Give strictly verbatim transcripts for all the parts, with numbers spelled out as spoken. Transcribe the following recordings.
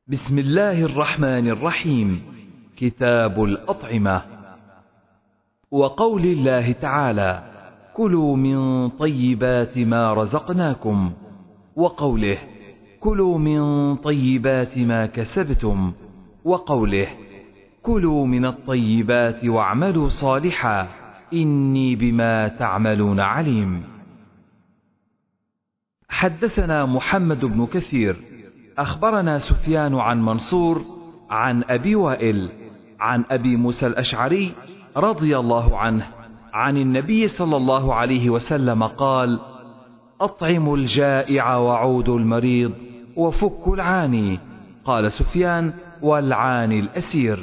بسم الله الرحمن الرحيم. كتاب الأطعمة. وقول الله تعالى: كلوا من طيبات ما رزقناكم، وقوله: كلوا من طيبات ما كسبتم، وقوله: كلوا من الطيبات واعملوا صالحا إني بما تعملون عليم. حدثنا محمد بن كثير أخبرنا سفيان عن منصور عن أبي وائل عن أبي موسى الأشعري رضي الله عنه عن النبي صلى الله عليه وسلم قال: أطعموا الجائع وعودوا المريض وفكوا العاني. قال سفيان: والعاني الأسير.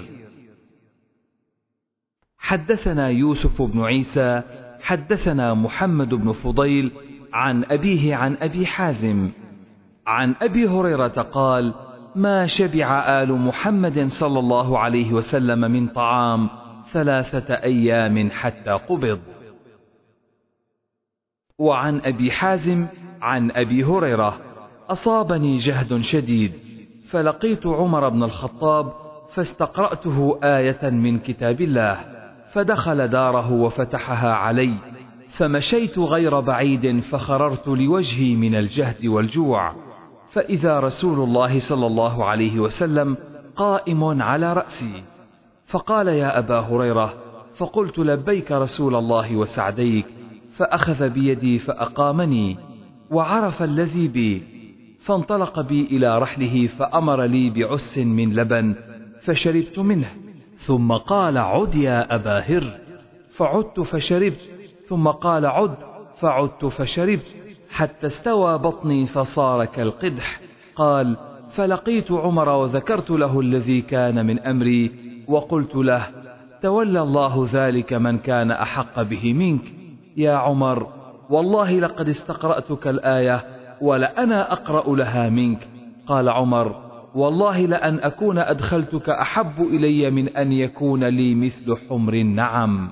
حدثنا يوسف بن عيسى حدثنا محمد بن فضيل عن أبيه عن أبي حازم عن أبي هريرة قال: ما شبع آل محمد صلى الله عليه وسلم من طعام ثلاثة أيام حتى قبض. وعن أبي حازم عن أبي هريرة: أصابني جهد شديد فلقيت عمر بن الخطاب فاستقرأته آية من كتاب الله، فدخل داره وفتحها علي، فمشيت غير بعيد فخررت لوجهي من الجهد والجوع، فإذا رسول الله صلى الله عليه وسلم قائم على رأسي، فقال: يا أبا هريرة. فقلت: لبيك رسول الله وسعديك. فأخذ بيدي فأقامني وعرف الذي بي، فانطلق بي إلى رحله فأمر لي بعس من لبن فشربت منه، ثم قال: عد يا أبا هر. فعدت فشربت، ثم قال: عد. فعدت فشربت حتى استوى بطني فصار كالقدح. قال: فلقيت عمر وذكرت له الذي كان من أمري وقلت له: تولى الله ذلك من كان أحق به منك يا عمر، والله لقد استقرأتك الآية ولأنا أقرأ لها منك. قال عمر: والله لأن أكون أدخلتك أحب إلي من أن يكون لي مثل حمر النعم.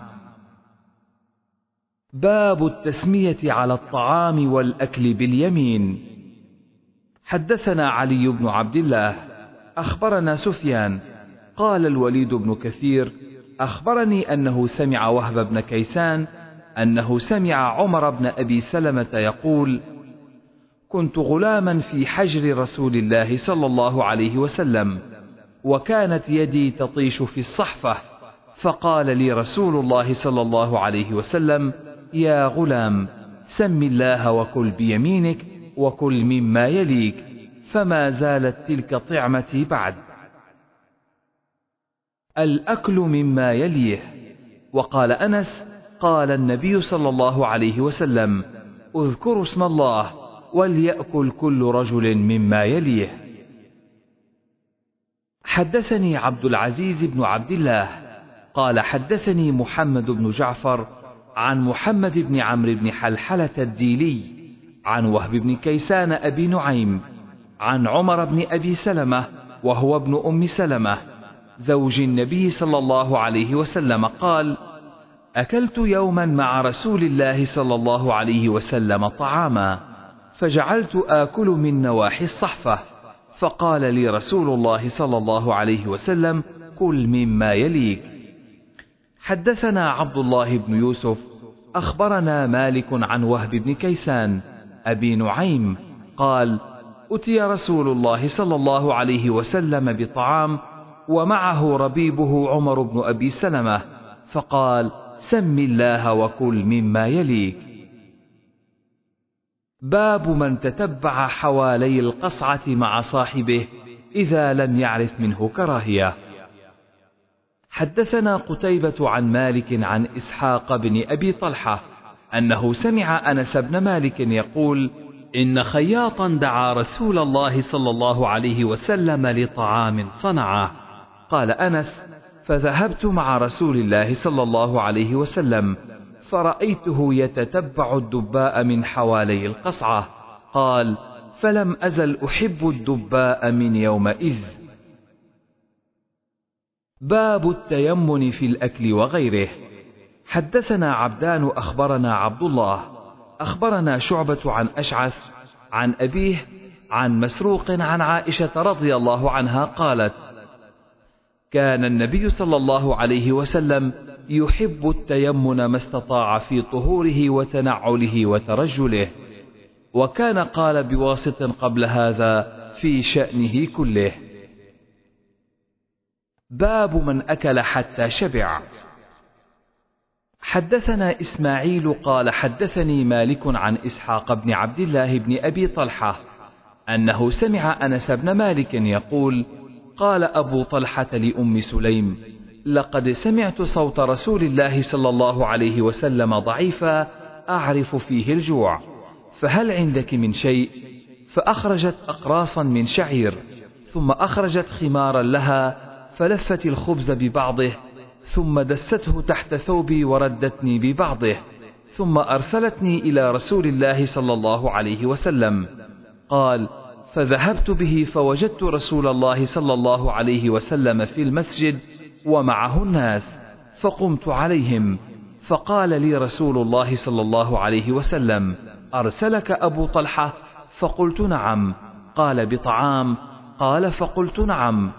باب التسمية على الطعام والأكل باليمين. حدثنا علي بن عبد الله أخبرنا سفيان قال: الوليد بن كثير أخبرني أنه سمع وهب بن كيسان أنه سمع عمر بن أبي سلمة يقول: كنت غلاما في حجر رسول الله صلى الله عليه وسلم، وكانت يدي تطيش في الصحفة، فقال لي رسول الله صلى الله عليه وسلم: يا غلام، سم الله وكل بيمينك وكل مما يليك، فما زالت تلك طعمتي بعد. الأكل مما يليه. وقال أنس: قال النبي صلى الله عليه وسلم: اذكروا اسم الله وليأكل كل رجل مما يليه. حدثني عبد العزيز بن عبد الله قال: حدثني محمد بن جعفر عن محمد بن عمرو بن حلحلة الديلي عن وهب بن كيسان أبي نعيم عن عمر بن أبي سلمة وهو ابن أم سلمة زوج النبي صلى الله عليه وسلم قال: أكلت يوما مع رسول الله صلى الله عليه وسلم طعاما، فجعلت آكل من نواحي الصحفة، فقال لي رسول الله صلى الله عليه وسلم: كل مما يليك. حدثنا عبد الله بن يوسف أخبرنا مالك عن وهب بن كيسان أبي نعيم قال: أتي رسول الله صلى الله عليه وسلم بطعام ومعه ربيبه عمر بن أبي سلمة، فقال: سم الله وكل مما يليك. باب من تتبع حوالي القصعة مع صاحبه إذا لم يعرف منه كراهية. حدثنا قتيبة عن مالك عن إسحاق بن أبي طلحة أنه سمع أنس بن مالك يقول: إن خياطا دعا رسول الله صلى الله عليه وسلم لطعام صنعه. قال أنس: فذهبت مع رسول الله صلى الله عليه وسلم فرأيته يتتبع الدباء من حوالي القصعة. قال: فلم أزل أحب الدباء من يومئذ. باب التيمن في الأكل وغيره. حدثنا عبدان أخبرنا عبد الله أخبرنا شعبة عن أشعث عن أبيه عن مسروق عن عائشة رضي الله عنها قالت: كان النبي صلى الله عليه وسلم يحب التيمن ما استطاع في طهوره وتنعله وترجله، وكان قال بواسط قبل هذا في شأنه كله. باب من أكل حتى شبع. حدثنا إسماعيل قال حدثني مالك عن إسحاق بن عبد الله بن أبي طلحة أنه سمع أنس بن مالك يقول: قال أبو طلحة لأم سليم: لقد سمعت صوت رسول الله صلى الله عليه وسلم ضعيفا أعرف فيه الجوع، فهل عندك من شيء؟ فأخرجت أقراصا من شعير، ثم أخرجت خمارا لها فلفت الخبز ببعضه، ثم دسته تحت ثوبي وردتني ببعضه، ثم أرسلتني إلى رسول الله صلى الله عليه وسلم. قال: فذهبت به فوجدت رسول الله صلى الله عليه وسلم في المسجد ومعه الناس، فقمت عليهم، فقال لي رسول الله صلى الله عليه وسلم: أرسلك أبو طلحة؟ فقلت: نعم. قال: بطعام؟ قال: فقلت: نعم.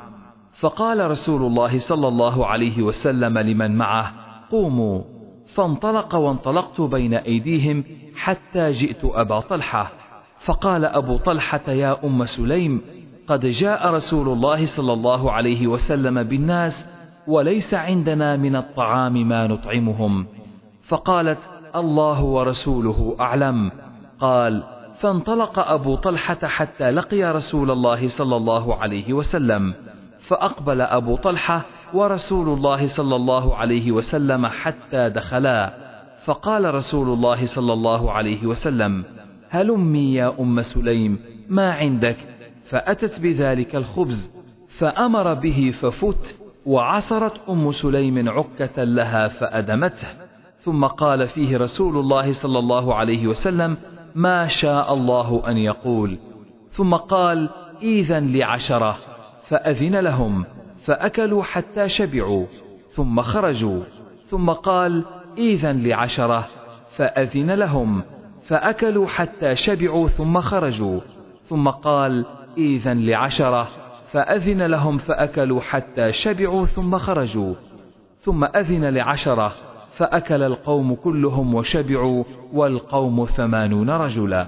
فقال رسول الله صلى الله عليه وسلم لمن معه: قوموا. فانطلق وانطلقت بين أيديهم حتى جئت أبا طلحة، فقال أبو طلحة: يا أم سليم، قد جاء رسول الله صلى الله عليه وسلم بالناس وليس عندنا من الطعام ما نطعمهم. فقالت: الله ورسوله أعلم. قال: فانطلق أبو طلحة حتى لقي رسول الله صلى الله عليه وسلم، فأقبل أبو طلحة ورسول الله صلى الله عليه وسلم حتى دخلا، فقال رسول الله صلى الله عليه وسلم: هلمي يا أم سليم، ما عندك؟ فأتت بذلك الخبز فأمر به ففت، وعصرت أم سليم عكة لها فأدمته، ثم قال فيه رسول الله صلى الله عليه وسلم: ما شاء الله أن يقول. ثم قال: إذن لعشرة، فأذن لهم فأكلوا حتى شبعوا ثم خرجوا. ثم قال: إذن لعشرة، فأذن لهم فأكلوا حتى شبعوا ثم خرجوا. ثم قال: إذن لعشرة، فأذن لهم فأكلوا حتى شبعوا ثم خرجوا. ثم أذن لعشرة فأكل القوم كلهم وشبعوا، والقوم ثمانون رجلا.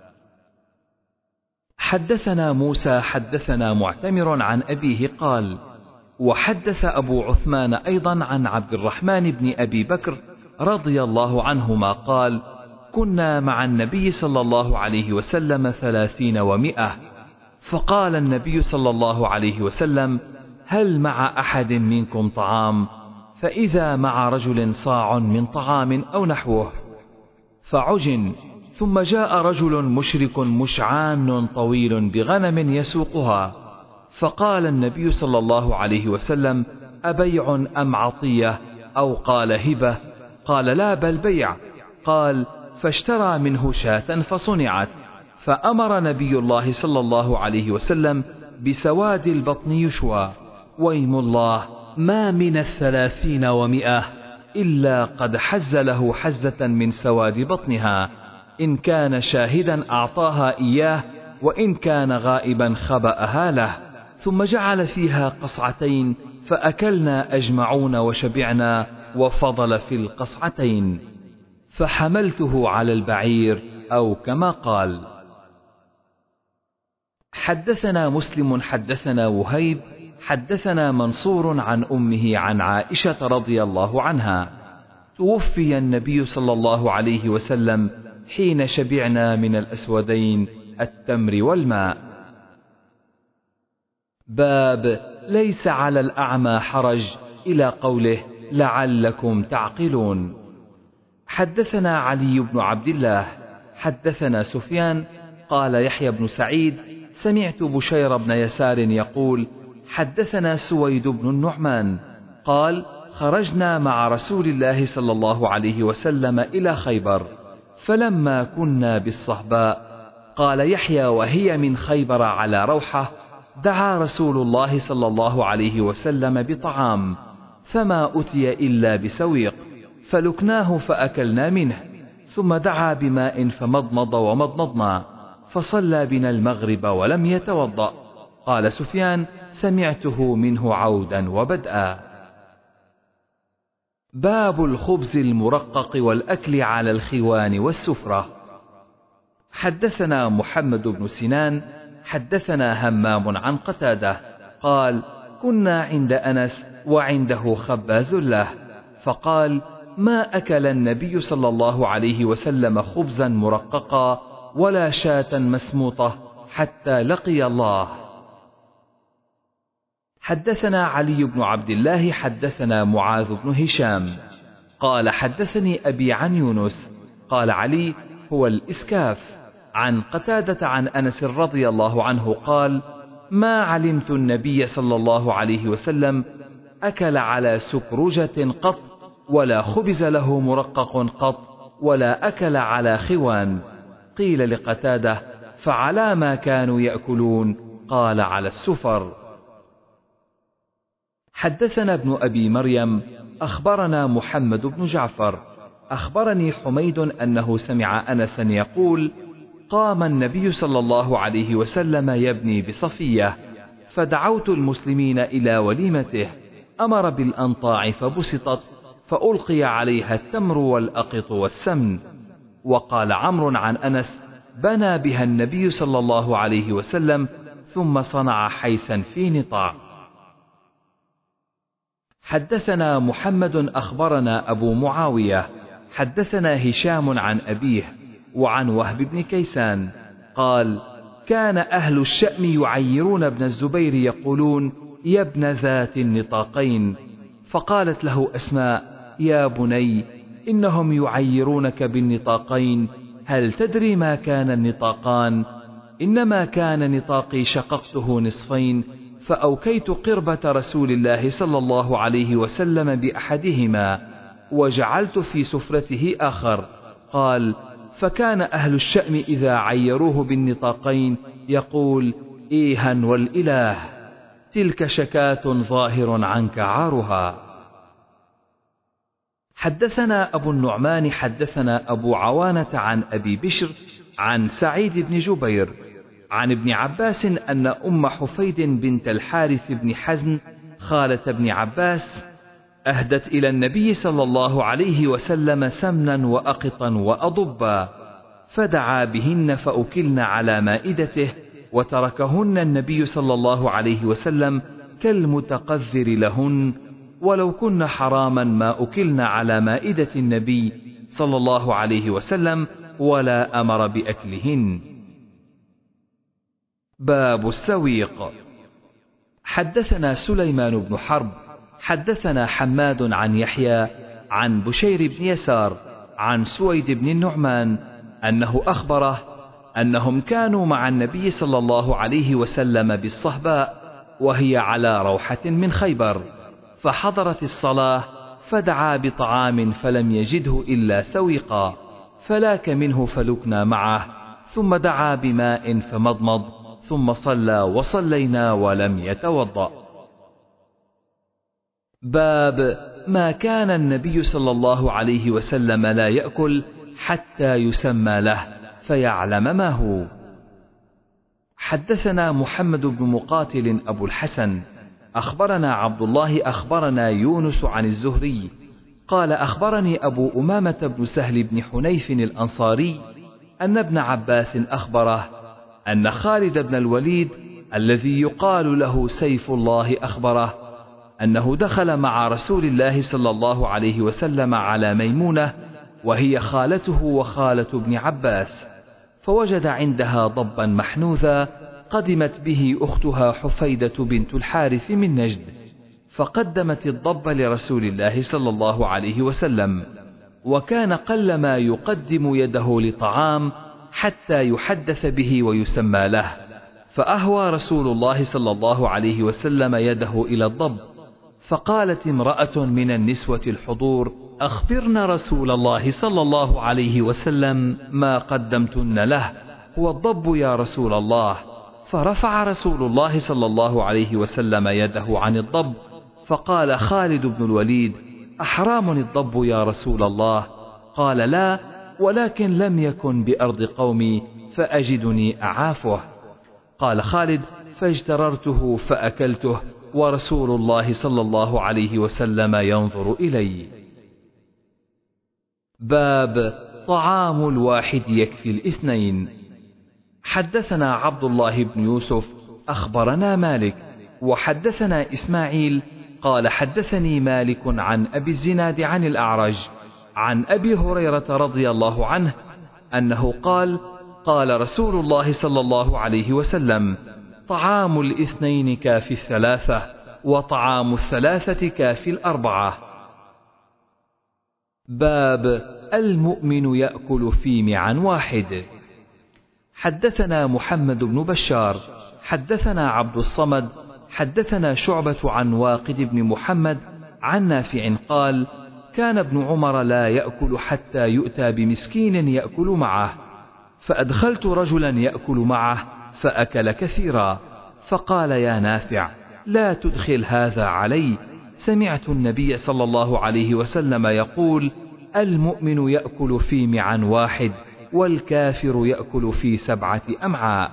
حدثنا موسى حدثنا معتمر عن أبيه قال: وحدث أبو عثمان أيضا عن عبد الرحمن بن أبي بكر رضي الله عنهما قال: كنا مع النبي صلى الله عليه وسلم ثلاثين ومئة، فقال النبي صلى الله عليه وسلم: هل مع أحد منكم طعام؟ فإذا مع رجل صاع من طعام أو نحوه، فعجن. ثم جاء رجل مشرك مشعان طويل بغنم يسوقها، فقال النبي صلى الله عليه وسلم: أبيع أم عطية؟ أو قال هبة؟ قال: لا، بل بيع. قال: فاشترى منه شاة فصنعت، فأمر نبي الله صلى الله عليه وسلم بسواد البطن يشوى، ويم الله ما من الثلاثين ومئة إلا قد حز له حزة من سواد بطنها، إن كان شاهدا أعطاها إياه، وإن كان غائبا خبأها له. ثم جعل فيها قصعتين فأكلنا أجمعون وشبعنا، وفضل في القصعتين، فحملته على البعير، أو كما قال. حدثنا مسلم حدثنا وهيب حدثنا منصور عن أمه عن عائشة رضي الله عنها: توفي النبي صلى الله عليه وسلم حين شبعنا من الأسودين التمر والماء. باب ليس على الأعمى حرج، إلى قوله: لعلكم تعقلون. حدثنا علي بن عبد الله حدثنا سفيان قال: يحيى بن سعيد سمعت بشير بن يسار يقول: حدثنا سويد بن النعمان قال: خرجنا مع رسول الله صلى الله عليه وسلم إلى خيبر، فلما كنا بالصهباء، قال يحيى وهي من خيبر على روحة، دعا رسول الله صلى الله عليه وسلم بطعام، فما أتي إلا بسويق، فلكناه فأكلنا منه، ثم دعا بماء فمضمض ومضمضنا، فصلى بنا المغرب ولم يتوضأ. قال سفيان: سمعته منه عودا وبدءا. باب الخبز المرقق والأكل على الخوان والسفرة. حدثنا محمد بن سنان حدثنا همام عن قتادة قال: كنا عند أنس وعنده خباز له، فقال: ما أكل النبي صلى الله عليه وسلم خبزا مرققا ولا شاة مسموطة حتى لقي الله. حدثنا علي بن عبد الله حدثنا معاذ بن هشام قال: حدثني أبي عن يونس قال علي: هو الإسكاف. عن قتادة عن أنس رضي الله عنه قال: ما علمت النبي صلى الله عليه وسلم أكل على سكرجة قط، ولا خبز له مرقق قط، ولا أكل على خوان. قيل لقتادة: فعلى ما كانوا يأكلون؟ قال: على السفر. حدثنا ابن أبي مريم أخبرنا محمد بن جعفر أخبرني حميد أنه سمع أنسا يقول: قام النبي صلى الله عليه وسلم يبني بصفية، فدعوت المسلمين إلى وليمته، أمر بالأنطاع فبسطت، فألقي عليها التمر والأقط والسمن. وقال عمرو عن أنس: بنى بها النبي صلى الله عليه وسلم ثم صنع حيسا في نطاع. حدثنا محمد أخبرنا أبو معاوية حدثنا هشام عن أبيه وعن وهب بن كيسان قال: كان أهل الشأم يعيرون ابن الزبير يقولون: يا ابن ذات النطاقين. فقالت له أسماء: يا بني، إنهم يعيرونك بالنطاقين، هل تدري ما كان النطاقان؟ إنما كان نطاقي شققته نصفين، فأوكيت قربة رسول الله صلى الله عليه وسلم بأحدهما وجعلت في سفرته آخر. قال: فكان أهل الشأم إذا عيروه بالنطاقين يقول: إيها والإله، تلك شكاة ظاهر عنك عارها. حدثنا أبو النعمان حدثنا أبو عوانة عن أبي بشر عن سعيد بن جبير عن ابن عباس أن أم حفيد بنت الحارث بن حزن خالة ابن عباس أهدت إلى النبي صلى الله عليه وسلم سمنا وأقطا وأضبا، فدعا بهن فأكلن على مائدته، وتركهن النبي صلى الله عليه وسلم كالمتقذر لهن، ولو كن حراما ما أكلن على مائدة النبي صلى الله عليه وسلم ولا أمر بأكلهن. باب السويق. حدثنا سليمان بن حرب حدثنا حماد عن يحيى عن بشير بن يسار عن سويد بن النعمان أنه أخبره أنهم كانوا مع النبي صلى الله عليه وسلم بالصهباء وهي على روحة من خيبر، فحضرت الصلاة فدعا بطعام فلم يجده إلا سويقا، فلاك منه فلكنا معه، ثم دعا بماء فمضمض، ثم صلى وصلينا ولم يتوضأ. باب ما كان النبي صلى الله عليه وسلم لا يأكل حتى يسمى له فيعلم ما هو. حدثنا محمد بن مقاتل أبو الحسن أخبرنا عبد الله أخبرنا يونس عن الزهري قال: أخبرني أبو أمامة بن سهل بن حنيف الأنصاري أن ابن عباس أخبره أن خالد بن الوليد الذي يقال له سيف الله أخبره أنه دخل مع رسول الله صلى الله عليه وسلم على ميمونة وهي خالته وخالة ابن عباس، فوجد عندها ضبا محنوذا قدمت به أختها حفيدة بنت الحارث من نجد، فقدمت الضب لرسول الله صلى الله عليه وسلم، وكان قلما يقدم يده لطعام حتى يحدث به ويسمى له، فأهوى رسول الله صلى الله عليه وسلم يده إلى الضب، فقالت امرأة من النسوة الحضور: أخبرنا رسول الله صلى الله عليه وسلم ما قدمتن له، هو الضب يا رسول الله. فرفع رسول الله صلى الله عليه وسلم يده عن الضب، فقال خالد بن الوليد: أحرام الضب يا رسول الله؟ قال: لا، ولكن لم يكن بأرض قومي فأجدني أعافه. قال خالد: فاجتررته فأكلته ورسول الله صلى الله عليه وسلم ينظر إلي. باب طعام الواحد يكفي الاثنين. حدثنا عبد الله بن يوسف أخبرنا مالك وحدثنا إسماعيل قال حدثني مالك عن أبي الزناد عن الأعرج عن أبي هريرة رضي الله عنه أنه قال: قال رسول الله صلى الله عليه وسلم: طعام الاثنين كافي الثلاثة، وطعام الثلاثة كافي الأربعة. باب المؤمن يأكل في معا واحد. حدثنا محمد بن بشار حدثنا عبد الصمد حدثنا شعبة عن واقد بن محمد عن نافع قال: كان ابن عمر لا يأكل حتى يؤتى بمسكين يأكل معه، فأدخلت رجلا يأكل معه فأكل كثيرا، فقال: يا نافع، لا تدخل هذا علي، سمعت النبي صلى الله عليه وسلم يقول: المؤمن يأكل في معا واحد، والكافر يأكل في سبعة أمعاء.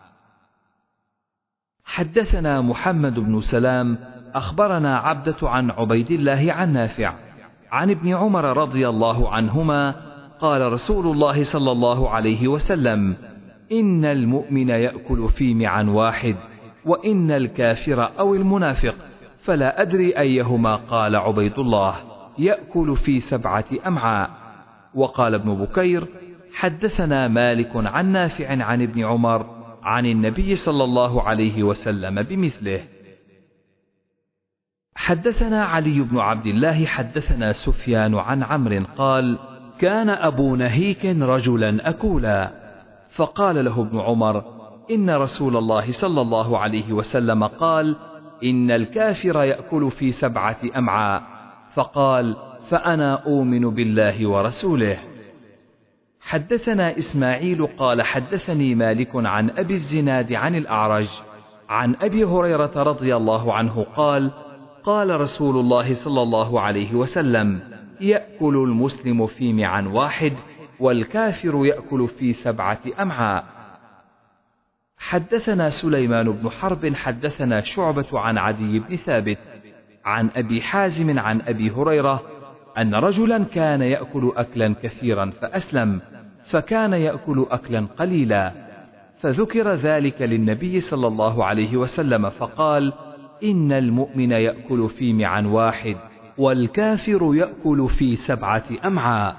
حدثنا محمد بن سلام أخبرنا عبدة عن عبيد الله عن نافع عن ابن عمر رضي الله عنهما قال: رسول الله صلى الله عليه وسلم: إن المؤمن يأكل في معا واحد، وإن الكافر أو المنافق، فلا أدري أيهما قال عبيد الله، يأكل في سبعة أمعاء. وقال ابن بكير: حدثنا مالك عن نافع عن ابن عمر عن النبي صلى الله عليه وسلم بمثله. حدثنا علي بن عبد الله حدثنا سفيان عن عمرو قال: كان أبو نهيك رجلا أكولا، فقال له ابن عمر: إن رسول الله صلى الله عليه وسلم قال: إن الكافر يأكل في سبعة أمعاء، فقال: فأنا أؤمن بالله ورسوله. حدثنا إسماعيل قال حدثني مالك عن أبي الزناد عن الأعرج عن أبي هريرة رضي الله عنه قال: قال رسول الله صلى الله عليه وسلم: يأكل المسلم في معا واحد، والكافر يأكل في سبعة أمعاء. حدثنا سليمان بن حرب حدثنا شعبة عن عدي بن ثابت عن أبي حازم عن أبي هريرة أن رجلا كان يأكل أكلا كثيرا فأسلم، فكان يأكل أكلا قليلا، فذكر ذلك للنبي صلى الله عليه وسلم فقال: إن المؤمن يأكل في معا واحد، والكافر يأكل في سبعة أمعاء.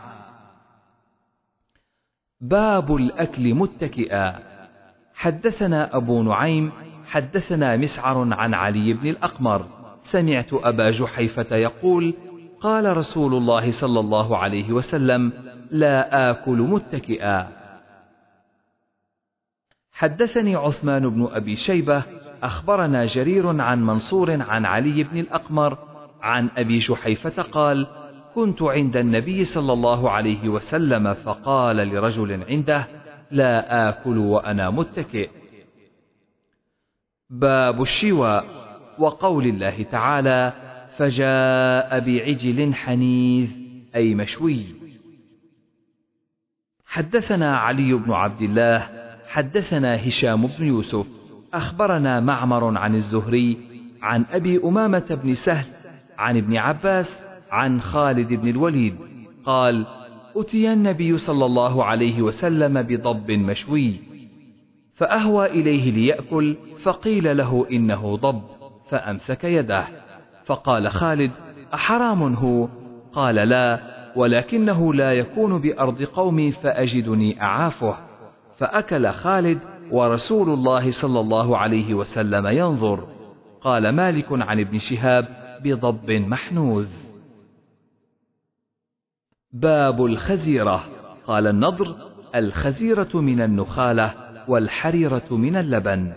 باب الأكل متكئا. حدثنا أبو نعيم حدثنا مسعر عن علي بن الأقمر سمعت أبا جحيفة يقول: قال رسول الله صلى الله عليه وسلم: لا آكل متكئا. حدثني عثمان بن أبي شيبة أخبرنا جرير عن منصور عن علي بن الأقمر عن أبي جحيفة قال: كنت عند النبي صلى الله عليه وسلم فقال لرجل عنده: لا آكل وأنا متكئ. باب الشواء. وقول الله تعالى: فجاء بعجل حنيذ أي مشوي. حدثنا علي بن عبد الله حدثنا هشام بن يوسف أخبرنا معمر عن الزهري عن أبي أمامة بن سهل عن ابن عباس عن خالد بن الوليد قال: أتي النبي صلى الله عليه وسلم بضب مشوي، فأهوى إليه ليأكل، فقيل له: إنه ضب، فأمسك يده، فقال خالد: أحرام هو؟ قال: لا، ولكنه لا يكون بأرض قومي فأجدني أعافه. فأكل خالد ورسول الله صلى الله عليه وسلم ينظر. قال مالك عن ابن شهاب: بضب محنوذ. باب الخزيرة. قال النضر: الخزيرة من النخالة، والحريرة من اللبن.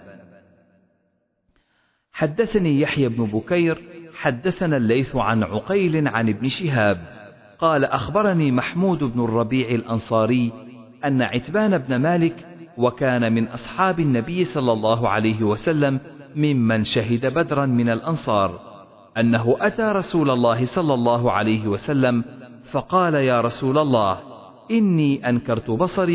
حدثني يحيى بن بكير حدثنا الليث عن عقيل عن ابن شهاب قال: أخبرني محمود بن الربيع الأنصاري أن عتبان بن مالك، وكان من أصحاب النبي صلى الله عليه وسلم ممن شهد بدرا من الأنصار، أنه أتى رسول الله صلى الله عليه وسلم فقال: يا رسول الله، إني أنكرت بصري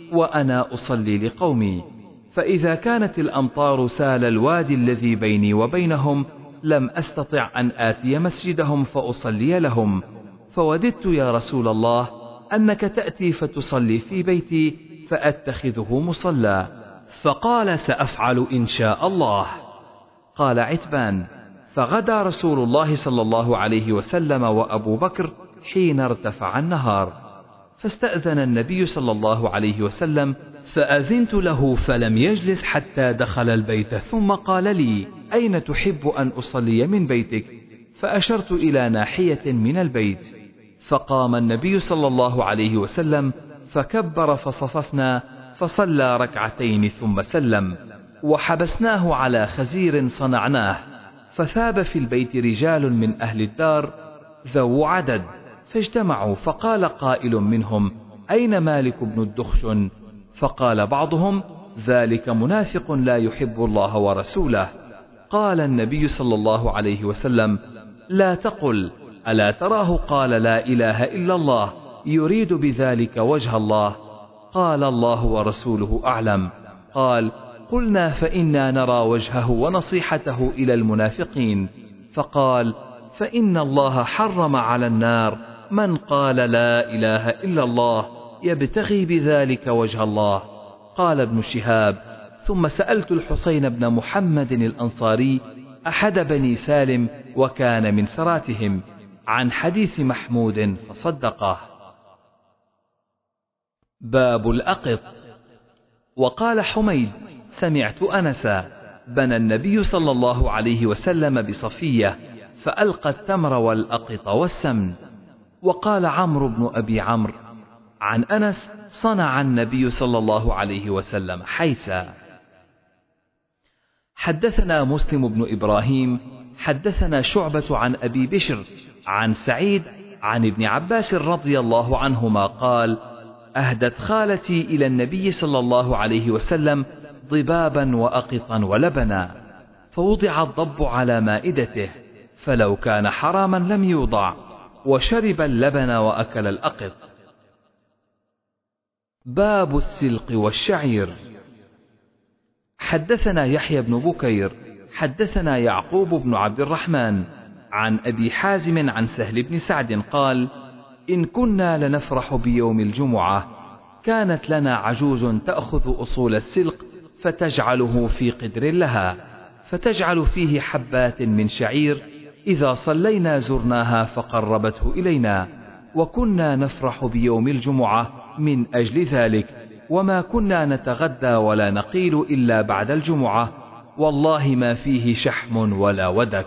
وأنا أصلي لقومي، فإذا كانت الأمطار سال الوادي الذي بيني وبينهم لم أستطع أن آتي مسجدهم فأصلي لهم، فوددت يا رسول الله أنك تأتي فتصلي في بيتي فأتخذه مصلى. فقال سأفعل إن شاء الله. قال عتبان: فغدا رسول الله صلى الله عليه وسلم وأبو بكر حين ارتفع النهار، فاستأذن النبي صلى الله عليه وسلم، فأذنت له فلم يجلس حتى دخل البيت، ثم قال لي: أين تحب أن أصلي من بيتك؟ فأشرت إلى ناحية من البيت، فقام النبي صلى الله عليه وسلم فكبر فصففنا، فصلى ركعتين ثم سلم، وحبسناه على خزير صنعناه، فثاب في البيت رجال من أهل الدار ذو عدد، فاجتمعوا، فقال قائل منهم: أين مالك بن الدخشن؟ فقال بعضهم: ذلك منافق لا يحب الله ورسوله. قال النبي صلى الله عليه وسلم: لا تقل ألا تراه قال لا إله إلا الله يريد بذلك وجه الله؟ قال: الله ورسوله أعلم. قال: قلنا: فإنا نرى وجهه ونصيحته إلى المنافقين. فقال: فإن الله حرم على النار من قال لا إله إلا الله يبتغي بذلك وجه الله. قال ابن شهاب: ثم سألت الحسين بن محمد الأنصاري أحد بني سالم وكان من سراتهم عن حديث محمود فصدقه. باب الأقط. وقال حميد: سمعت أنسا: بنى النبي صلى الله عليه وسلم بصفية فألقى التمر والأقط والسمن. وقال عمرو بن أبي عمرو عن أنس: صنع النبي صلى الله عليه وسلم حيسا. حدثنا مسلم بن إبراهيم حدثنا شعبة عن أبي بشر عن سعيد عن ابن عباس رضي الله عنهما قال: أهدت خالتي إلى النبي صلى الله عليه وسلم ضبابا وأقطا ولبنا، فوضع الضب على مائدته، فلو كان حراما لم يوضع، وشرب اللبن وأكل الأقط. باب السلق والشعير. حدثنا يحيى بن بكير حدثنا يعقوب بن عبد الرحمن عن أبي حازم عن سهل بن سعد قال: إن كنا لنفرح بيوم الجمعة، كانت لنا عجوز تأخذ أصول السلق فتجعله في قدر لها، فتجعل فيه حبات من شعير، إذا صلينا زرناها فقربته إلينا، وكنا نفرح بيوم الجمعة من أجل ذلك، وما كنا نتغدى ولا نقيل إلا بعد الجمعة، والله ما فيه شحم ولا ودك.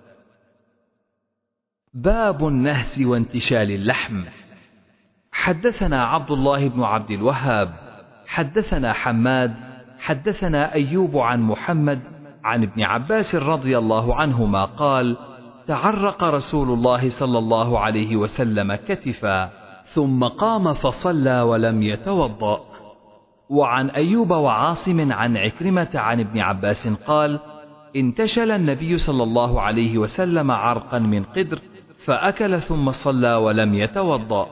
باب النهس وانتشال اللحم. حدثنا عبد الله بن عبد الوهاب حدثنا حماد حدثنا أيوب عن محمد عن ابن عباس رضي الله عنهما قال: تعرق رسول الله صلى الله عليه وسلم كتفا، ثم قام فصلى ولم يتوضأ. وعن أيوب وعاصم عن عكرمة عن ابن عباس قال: انتشل النبي صلى الله عليه وسلم عرقا من قدر فأكل ثم صلى ولم يتوضأ.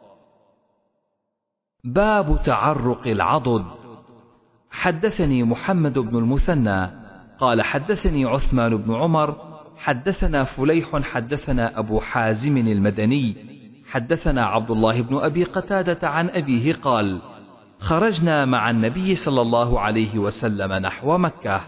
باب تعرق العضد. حدثني محمد بن المثنى قال حدثني عثمان بن عمر حدثنا فليح حدثنا أبو حازم المدني حدثنا عبد الله بن أبي قتادة عن أبيه قال: خرجنا مع النبي صلى الله عليه وسلم نحو مكة.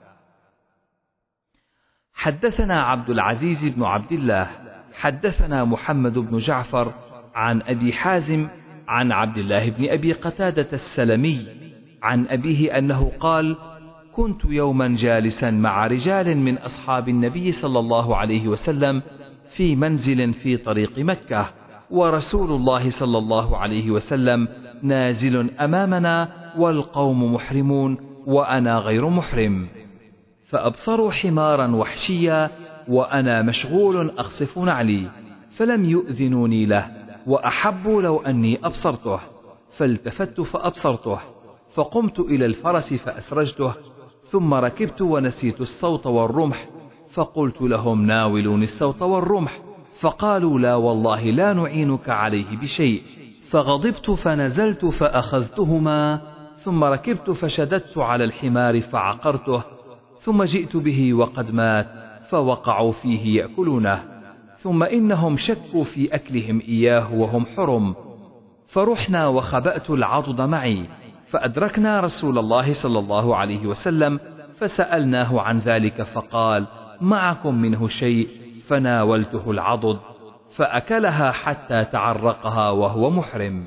حدثنا عبد العزيز بن عبد الله حدثنا محمد بن جعفر عن أبي حازم عن عبد الله بن أبي قتادة السلمي عن أبيه أنه قال: كنت يوما جالسا مع رجال من أصحاب النبي صلى الله عليه وسلم في منزل في طريق مكة، ورسول الله صلى الله عليه وسلم نازل أمامنا والقوم محرمون وأنا غير محرم، فأبصروا حمارا وحشيا وأنا مشغول أخصف نعلي، فلم يؤذنوني له، وأحبوا لو أني أبصرته، فالتفت فأبصرته، فقمت إلى الفرس فأسرجته، ثم ركبت ونسيت الصوت والرمح، فقلت لهم: ناولوني الصوت والرمح، فقالوا: لا والله لا نعينك عليه بشيء، فغضبت فنزلت فأخذتهما، ثم ركبت فشددت على الحمار فعقرته، ثم جئت به وقد مات فوقعوا فيه يأكلونه، ثم إنهم شكوا في أكلهم إياه وهم حرم، فرحنا وخبأت العضد معي، فأدركنا رسول الله صلى الله عليه وسلم فسألناه عن ذلك فقال: معكم منه شيء؟ فناولته العضد فأكلها حتى تعرقها وهو محرم.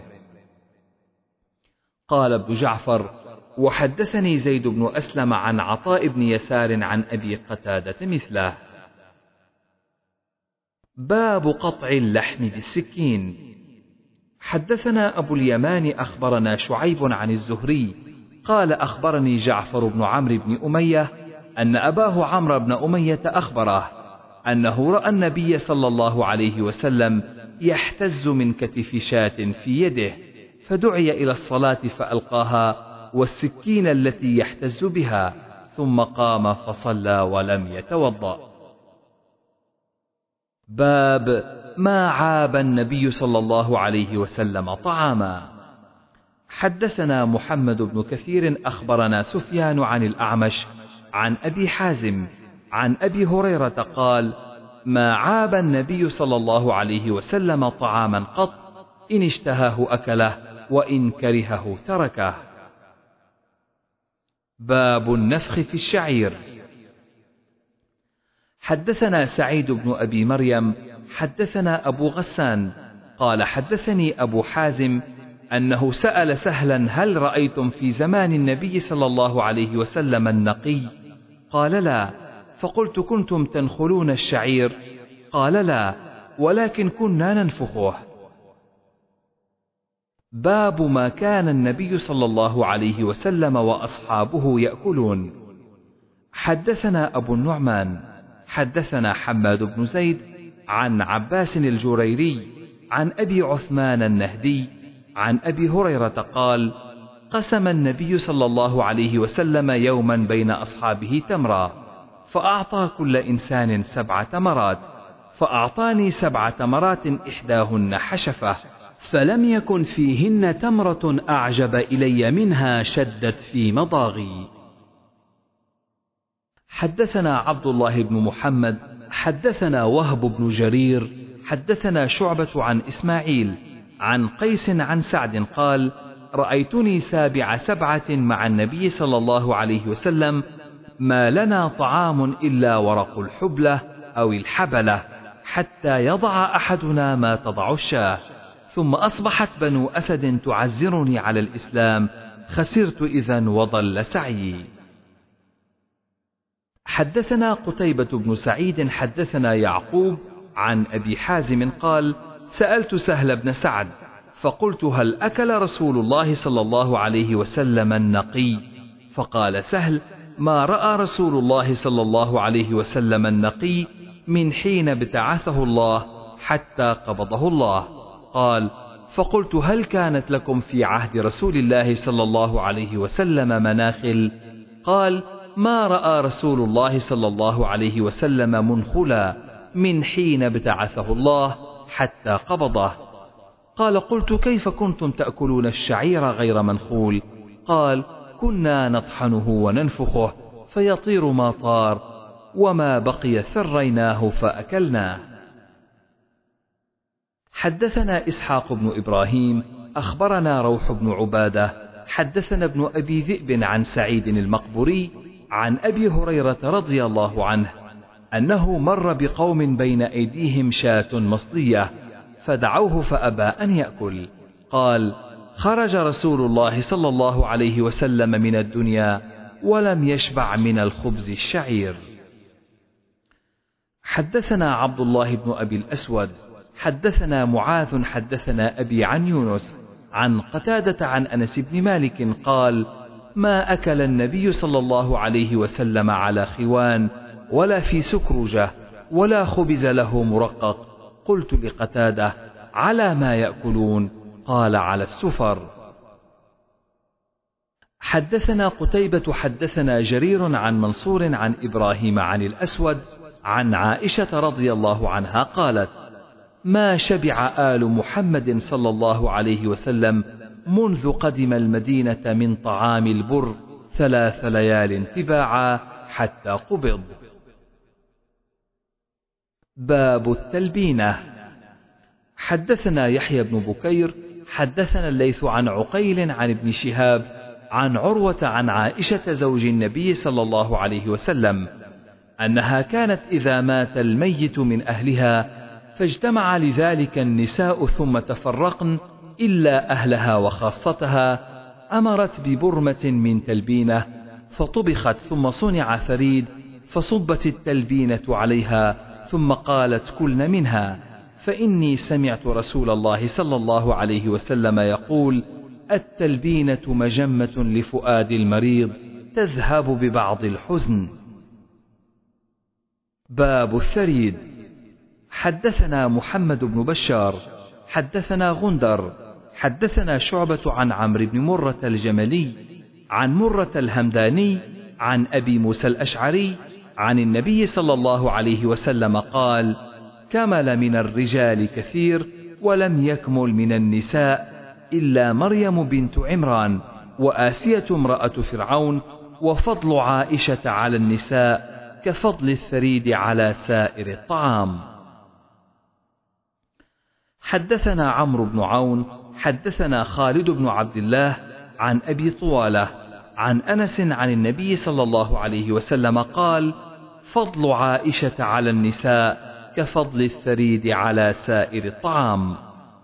قال ابن جعفر: وحدثني زيد بن أسلم عن عطاء بن يسار عن أبي قتادة مثله. باب قطع اللحم بالسكين. حدثنا أبو اليمان أخبرنا شعيب عن الزهري قال: أخبرني جعفر بن عمرو بن أمية أن أباه عمرو بن أمية أخبره أنه رأى النبي صلى الله عليه وسلم يحتز من كتف شاة في يده، فدعي إلى الصلاة فألقاها والسكين التي يحتز بها، ثم قام فصلى ولم يتوضأ. باب ما عاب النبي صلى الله عليه وسلم طعاما. حدثنا محمد بن كثير أخبرنا سفيان عن الأعمش عن أبي حازم عن أبي هريرة قال: ما عاب النبي صلى الله عليه وسلم طعاما قط، إن اشتهاه أكله وإن كرهه تركه. باب النفخ في الشعير. حدثنا سعيد بن أبي مريم حدثنا أبو غسان قال: حدثني أبو حازم أنه سأل سهلا: هل رأيتم في زمان النبي صلى الله عليه وسلم النقي؟ قال: لا. فقلت: كنتم تنخلون الشعير؟ قال: لا، ولكن كنا ننفخه. باب ما كان النبي صلى الله عليه وسلم وأصحابه يأكلون. حدثنا أبو النعمان حدثنا حماد بن زيد عن عباس الجريري عن أبي عثمان النهدي عن أبي هريرة قال: قسم النبي صلى الله عليه وسلم يوما بين أصحابه تمرا، فأعطى كل إنسان سبع تمرات، فأعطاني سبع تمرات إحداهن حشفة، فلم يكن فيهن تمرة أعجب إلي منها شدت في مضاغي. حدثنا عبد الله بن محمد حدثنا وهب بن جرير حدثنا شعبة عن إسماعيل عن قيس عن سعد قال: رأيتني سابع سبعة مع النبي صلى الله عليه وسلم، ما لنا طعام إلا ورق الحبلة أو الحبلة، حتى يضع أحدنا ما تضع الشاة، ثم أصبحت بنو أسد تعزرني على الإسلام، خسرت إذن وضل سعيي. حدثنا قتيبة بن سعيد حدثنا يعقوب عن أبي حازم قال: سألت سهل بن سعد فقلت: هل أكل رسول الله صلى الله عليه وسلم النقي؟ فقال سهل: ما رأى رسول الله صلى الله عليه وسلم النقي من حين ابتعثه الله حتى قبضه الله. قال: فقلت: هل كانت لكم في عهد رسول الله صلى الله عليه وسلم مناخل؟ قال: ما رأى رسول الله صلى الله عليه وسلم منخلا من حين ابتعثه الله حتى قبضه. قال: قلت: كيف كنتم تأكلون الشعير غير منخول؟ قال: كنا نطحنه وننفخه فيطير ما طار، وما بقي ثريناه فأكلناه. حدثنا إسحاق بن إبراهيم أخبرنا روح بن عبادة حدثنا ابن أبي ذئب عن سعيد المقبوري عن أبي هريرة رضي الله عنه أنه مر بقوم بين أيديهم شاة مصلية فدعوه فأبى أن يأكل. قال: خرج رسول الله صلى الله عليه وسلم من الدنيا ولم يشبع من الخبز الشعير. حدثنا عبد الله بن أبي الأسود حدثنا معاذ حدثنا أبي عن يونس عن قتادة عن أنس بن مالك قال: ما أكل النبي صلى الله عليه وسلم على خوان ولا في سكرجة ولا خبز له مرقق. قلت لقتادة: على ما يأكلون؟ قال: على السفر. حدثنا قتيبة حدثنا جرير عن منصور عن إبراهيم عن الأسود عن عائشة رضي الله عنها قالت: ما شبع آل محمد صلى الله عليه وسلم منذ قدم المدينة من طعام البر ثلاث ليال تباعا حتى قبض. باب التلبينة. حدثنا يحيى بن بكير حدثنا الليث عن عقيل عن ابن شهاب عن عروة عن عائشة زوج النبي صلى الله عليه وسلم أنها كانت إذا مات الميت من أهلها فاجتمع لذلك النساء ثم تفرقن إلا أهلها وخاصتها أمرت ببرمة من تلبينة فطبخت ثم صنع ثريد فصبت التلبينة عليها ثم قالت كلن منها فإني سمعت رسول الله صلى الله عليه وسلم يقول التلبينة مجمة لفؤاد المريض تذهب ببعض الحزن. باب الثريد. حدثنا محمد بن بشار حدثنا غندر حدثنا شعبة عن عمرو بن مرة الجملي عن مرة الهمداني عن أبي موسى الأشعري عن النبي صلى الله عليه وسلم قال كمل من الرجال كثير ولم يكمل من النساء إلا مريم بنت عمران وآسية امرأة فرعون وفضل عائشة على النساء كفضل الثريد على سائر الطعام. حدثنا عمرو بن عون حدثنا خالد بن عبد الله عن أبي طوالة عن أنس عن النبي صلى الله عليه وسلم قال فضل عائشة على النساء كفضل الثريد على سائر الطعام.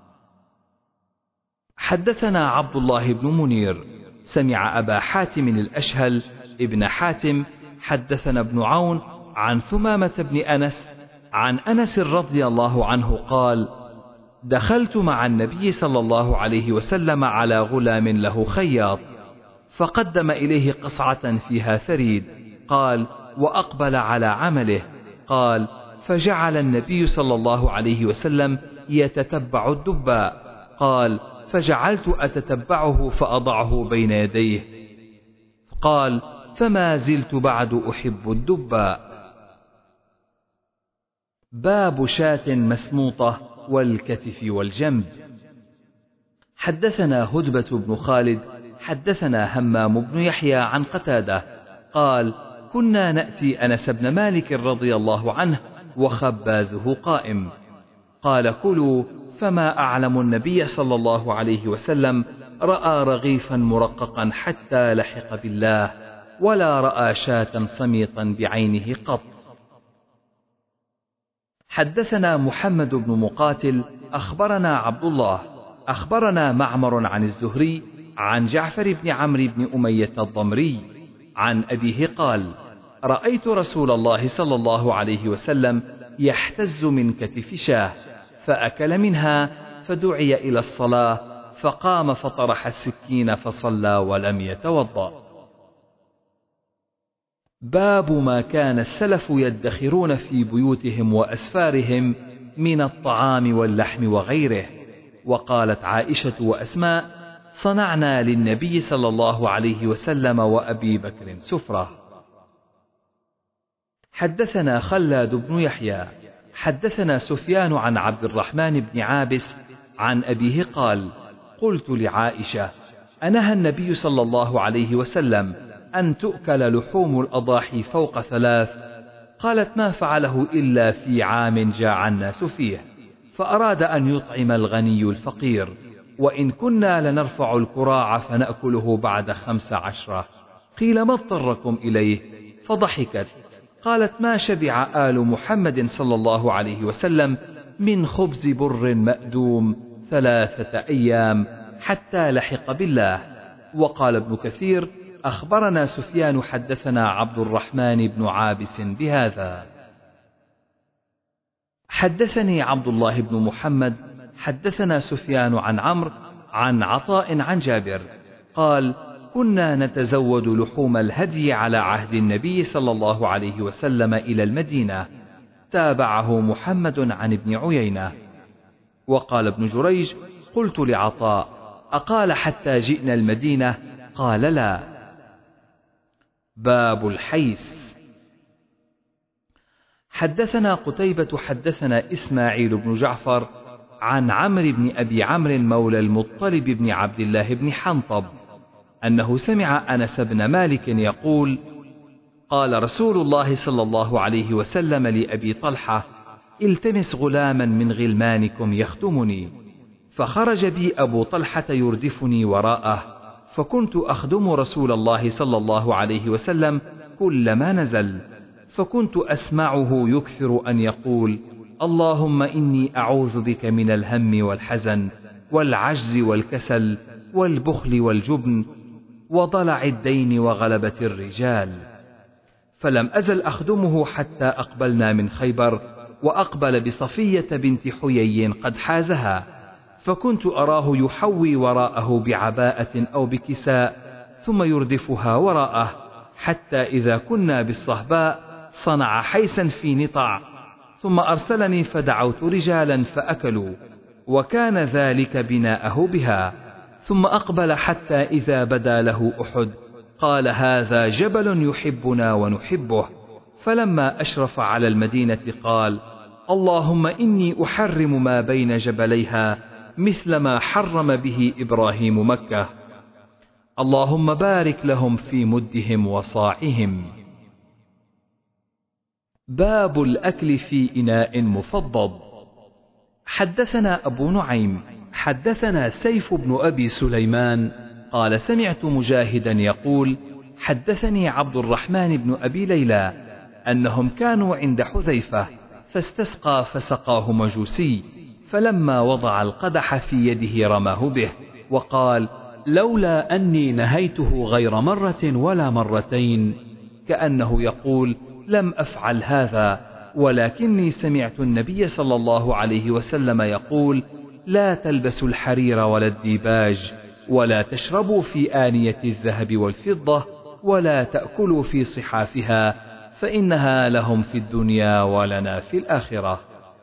حدثنا عبد الله بن منير سمع أبا حاتم الأشهل ابن حاتم حدثنا ابن عون عن ثمامة بن أنس عن أنس رضي الله عنه قال دخلت مع النبي صلى الله عليه وسلم على غلام له خياط فقدم إليه قصعة فيها ثريد قال وأقبل على عمله قال فجعل النبي صلى الله عليه وسلم يتتبع الدباء قال فجعلت أتتبعه فأضعه بين يديه قال فما زلت بعد أحب الدباء. باب شاة مسموطة والكتف والجنب. حدثنا هدبة بن خالد حدثنا همام بن يحيى عن قتادة قال كنا نأتي أنس بن مالك رضي الله عنه وخبازه قائم قال كلوا فما أعلم النبي صلى الله عليه وسلم رأى رغيفا مرققا حتى لحق بالله ولا رأى شاة صميطا بعينه قط. حدثنا محمد بن مقاتل أخبرنا عبد الله أخبرنا معمر عن الزهري عن جعفر بن عمرو بن أمية الضمري عن أبيه قال رأيت رسول الله صلى الله عليه وسلم يحتز من كتف شاه فأكل منها فدعي إلى الصلاة فقام فطرح السكين فصلى ولم يتوضأ. باب ما كان السلف يدخرون في بيوتهم وأسفارهم من الطعام واللحم وغيره. وقالت عائشة وأسماء صنعنا للنبي صلى الله عليه وسلم وأبي بكر سفرة. حدثنا خلاد بن يحيى حدثنا سفيان عن عبد الرحمن بن عابس عن أبيه قال قلت لعائشة أنهى النبي صلى الله عليه وسلم أن تؤكل لحوم الأضاحي فوق ثلاث؟ قالت ما فعله إلا في عام جاع الناس فيه فأراد أن يطعم الغني الفقير وإن كنا لنرفع الكراع فنأكله بعد خمس عشرة. قيل ما اضطركم إليه؟ فضحكت قالت ما شبع آل محمد صلى الله عليه وسلم من خبز بر مأدوم ثلاثة أيام حتى لحق بالله. وقال ابن كثير أخبرنا سفيان حدثنا عبد الرحمن بن عابس بهذا. حدثني عبد الله بن محمد حدثنا سفيان عن عمرو عن عطاء عن جابر قال كنا نتزود لحوم الهدي على عهد النبي صلى الله عليه وسلم إلى المدينة. تابعه محمد عن ابن عيينة. وقال ابن جريج قلت لعطاء أقال حتى جئنا المدينة؟ قال لا. باب الحيث. حدثنا قتيبة حدثنا إسماعيل بن جعفر عن عمرو بن أبي عمرو مولى المطلب بن عبد الله بن حنطب أنه سمع أنس بن مالك يقول: قال رسول الله صلى الله عليه وسلم لأبي طلحة: التمس غلاما من غلمانكم يخدمني. فخرج بي أبو طلحة يردفني وراءه، فكنت أخدم رسول الله صلى الله عليه وسلم كلما نزل، فكنت أسمعه يكثر أن يقول: اللهم إني أعوذ بك من الهم والحزن والعجز والكسل والبخل والجبن وضلع الدين وغلبة الرجال. فلم أزل أخدمه حتى أقبلنا من خيبر، وأقبل بصفية بنت حيي قد حازها، فكنت أراه يحوي وراءه بعباءة أو بكساء ثم يردفها وراءه، حتى إذا كنا بالصهباء صنع حيسا في نطع، ثم أرسلني فدعوت رجالا فأكلوا، وكان ذلك بناءه بها. ثم أقبل حتى إذا بدا له أحد قال: هذا جبل يحبنا ونحبه. فلما أشرف على المدينة قال: اللهم إني أحرم ما بين جبليها مثل ما حرم به إبراهيم مكة، اللهم بارك لهم في مدهم وصاعهم. باب الأكل في إناء مفضض. حدثنا أبو نعيم حدثنا سيف بن أبي سليمان قال: سمعت مجاهدا يقول: حدثني عبد الرحمن بن أبي ليلى أنهم كانوا عند حذيفة فاستسقى فسقاه مجوسي، فلما وضع القدح في يده رماه به وقال: لولا أني نهيته غير مرة ولا مرتين، كأنه يقول: لم أفعل هذا، ولكني سمعت النبي صلى الله عليه وسلم يقول: لا تلبسوا الحرير ولا الديباج، ولا تشربوا في آنية الذهب والفضة، ولا تأكلوا في صحافها، فإنها لهم في الدنيا ولنا في الآخرة.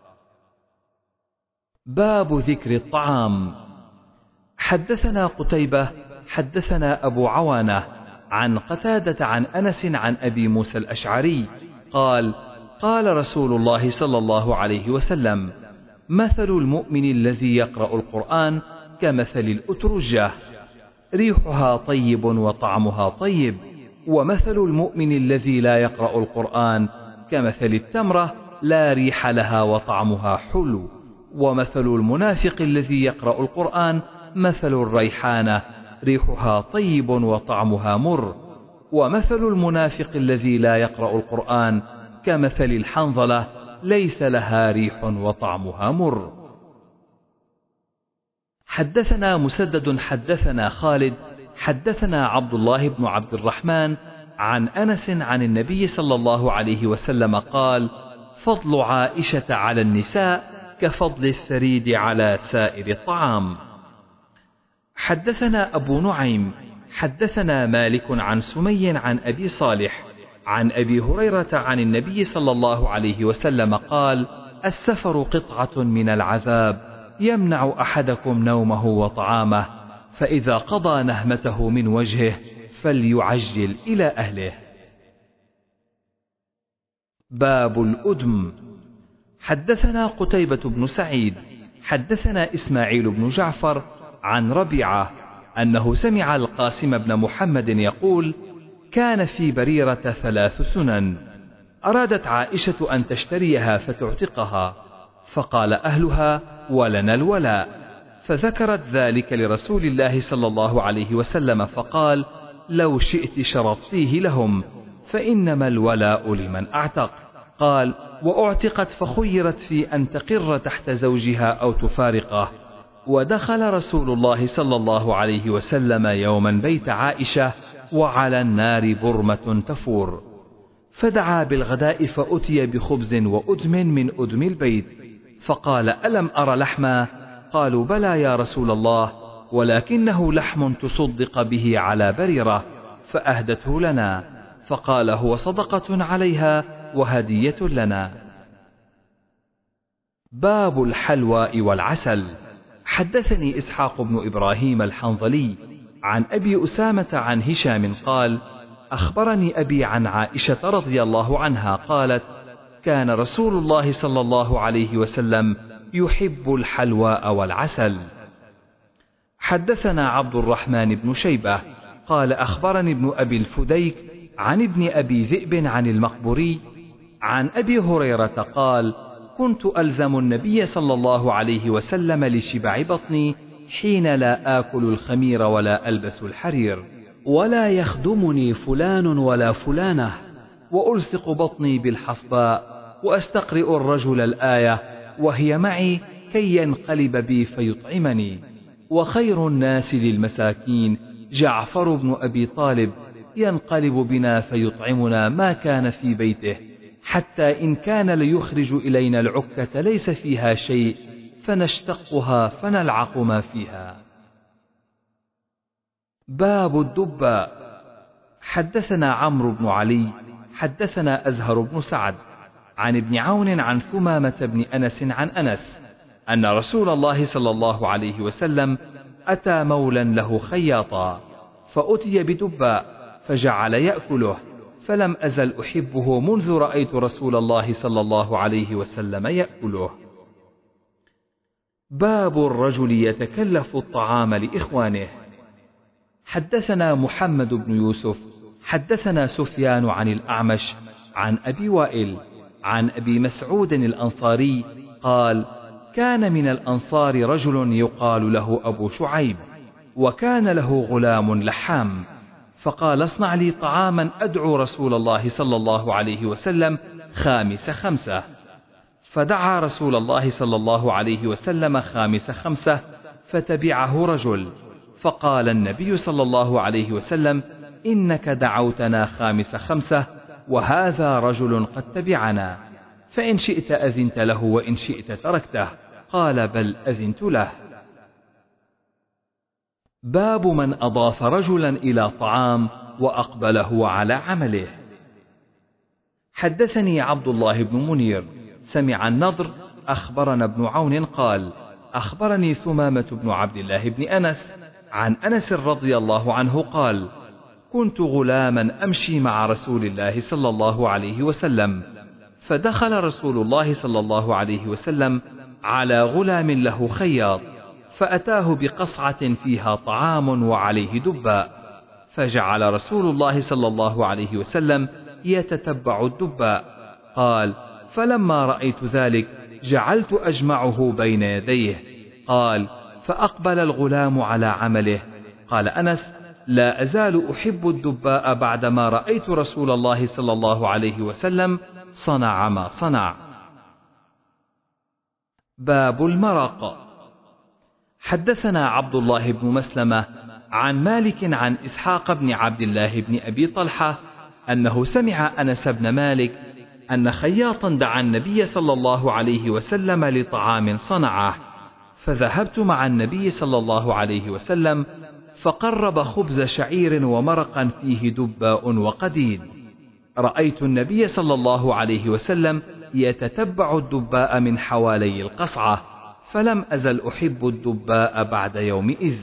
باب ذكر الطعام. حدثنا قتيبة حدثنا أبو عوانة عن قتادة عن أنس عن أبي موسى الأشعري قال: قال رسول الله صلى الله عليه وسلم: مثل المؤمن الذي يقرأ القرآن كمثل الأترجة، ريحها طيب وطعمها طيب، ومثل المؤمن الذي لا يقرأ القرآن كمثل التمرة، لا ريح لها وطعمها حلو، ومثل المنافق الذي يقرأ القرآن مثل الريحانة، ريحها طيب وطعمها مر، ومثل المنافق الذي لا يقرأ القرآن كمثل الحنظلة، ليس لها ريح وطعمها مر. حدثنا مسدد حدثنا خالد حدثنا عبد الله بن عبد الرحمن عن أنس عن النبي صلى الله عليه وسلم قال: فضل عائشة على النساء كفضل الثريد على سائر الطعام. حدثنا أبو نعيم حدثنا مالك عن سمي عن أبي صالح عن أبي هريرة عن النبي صلى الله عليه وسلم قال: السفر قطعة من العذاب، يمنع أحدكم نومه وطعامه، فإذا قضى نهمته من وجهه فليعجل إلى أهله. باب الأدم. حدثنا قتيبة بن سعيد حدثنا إسماعيل بن جعفر عن ربيعة أنه سمع القاسم بن محمد يقول: كان في بريرة ثلاث سنن، أرادت عائشة أن تشتريها فتعتقها، فقال أهلها: ولنا الولاء، فذكرت ذلك لرسول الله صلى الله عليه وسلم فقال: لو شئت شرطتيه لهم، فإنما الولاء لمن أعتق. قال: وأعتقت فخيرت في أن تقر تحت زوجها أو تفارقه. ودخل رسول الله صلى الله عليه وسلم يوما بيت عائشة وعلى النار برمة تفور، فدعا بالغداء فأتي بخبز وأدم من أدم البيت، فقال: ألم أر لحما؟ قالوا: بلى يا رسول الله، ولكنه لحم تصدق به على بريرة، فأهدته لنا. فقال: هو صدقة عليها وهدية لنا. باب الحلوى والعسل. حدثني إسحاق بن إبراهيم الحنظلي عن أبي أسامة عن هشام قال: أخبرني أبي عن عائشة رضي الله عنها قالت: كان رسول الله صلى الله عليه وسلم يحب الحلواء والعسل. حدثنا عبد الرحمن بن شيبة قال أخبرني ابن أبي الفديك عن ابن أبي ذئب عن المقبوري عن أبي هريرة قال: كنت ألزم النبي صلى الله عليه وسلم لشبع بطني حين لا آكل الخمير ولا ألبس الحرير، ولا يخدمني فلان ولا فلانة، وألصق بطني بالحصباء، وأستقرئ الرجل الآية وهي معي كي ينقلب بي فيطعمني. وخير الناس للمساكين جعفر بن أبي طالب ينقلب بنا فيطعمنا ما كان في بيته، حتى إن كان ليخرج إلينا العكة ليس فيها شيء فنشتقها فنلعق ما فيها. باب الدباء. حدثنا عمرو بن علي حدثنا أزهر بن سعد عن ابن عون عن ثمامة بن أنس عن أنس أن رسول الله صلى الله عليه وسلم أتى مولا له خياطا، فأتي بدباء فجعل يأكله، فلم أزل أحبه منذ رأيت رسول الله صلى الله عليه وسلم يأكله. باب الرجل يتكلف الطعام لإخوانه. حدثنا محمد بن يوسف حدثنا سفيان عن الأعمش عن أبي وائل عن أبي مسعود الأنصاري قال: كان من الأنصار رجل يقال له أبو شعيب، وكان له غلام لحام، فقال: اصنع لي طعاما أدعو رسول الله صلى الله عليه وسلم خامس خمسة. فدعا رسول الله صلى الله عليه وسلم خامس خمسة، فتبعه رجل، فقال النبي صلى الله عليه وسلم: إنك دعوتنا خامس خمسة، وهذا رجل قد تبعنا، فإن شئت أذنت له وإن شئت تركته. قال: بل أذنت له. باب من أضاف رجلا إلى طعام وأقبله على عمله. حدثني عبد الله بن منير سمع النضر أخبرنا ابن عون قال: أخبرني ثمامة بن عبد الله بن أنس عن أنس رضي الله عنه قال: كنت غلاما أمشي مع رسول الله صلى الله عليه وسلم، فدخل رسول الله صلى الله عليه وسلم على غلام له خياط، فأتاه بقصعة فيها طعام وعليه دباء، فجعل رسول الله صلى الله عليه وسلم يتتبع الدباء. قال: فلما رأيت ذلك جعلت أجمعه بين يديه. قال: فأقبل الغلام على عمله. قال أنس: لا أزال أحب الدباء بعدما رأيت رسول الله صلى الله عليه وسلم صنع ما صنع. باب المرق. حدثنا عبد الله بن مسلمة عن مالك عن إسحاق بن عبد الله بن أبي طلحة أنه سمع أنس بن مالك أن خياطا دعا النبي صلى الله عليه وسلم لطعام صنعه، فذهبت مع النبي صلى الله عليه وسلم فقرب خبز شعير ومرقا فيه دباء وقديد. رأيت النبي صلى الله عليه وسلم يتتبع الدباء من حوالي القصعة، فلم أزل أحب الدباء بعد يومئذ.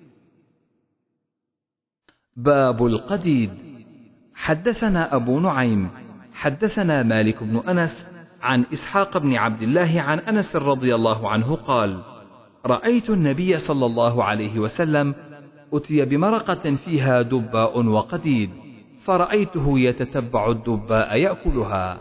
باب القديد. حدثنا أبو نعيم حدثنا مالك بن أنس عن إسحاق بن عبد الله عن أنس رضي الله عنه قال: رأيت النبي صلى الله عليه وسلم أتي بمرقة فيها دباء وقديد، فرأيته يتتبع الدباء يأكلها.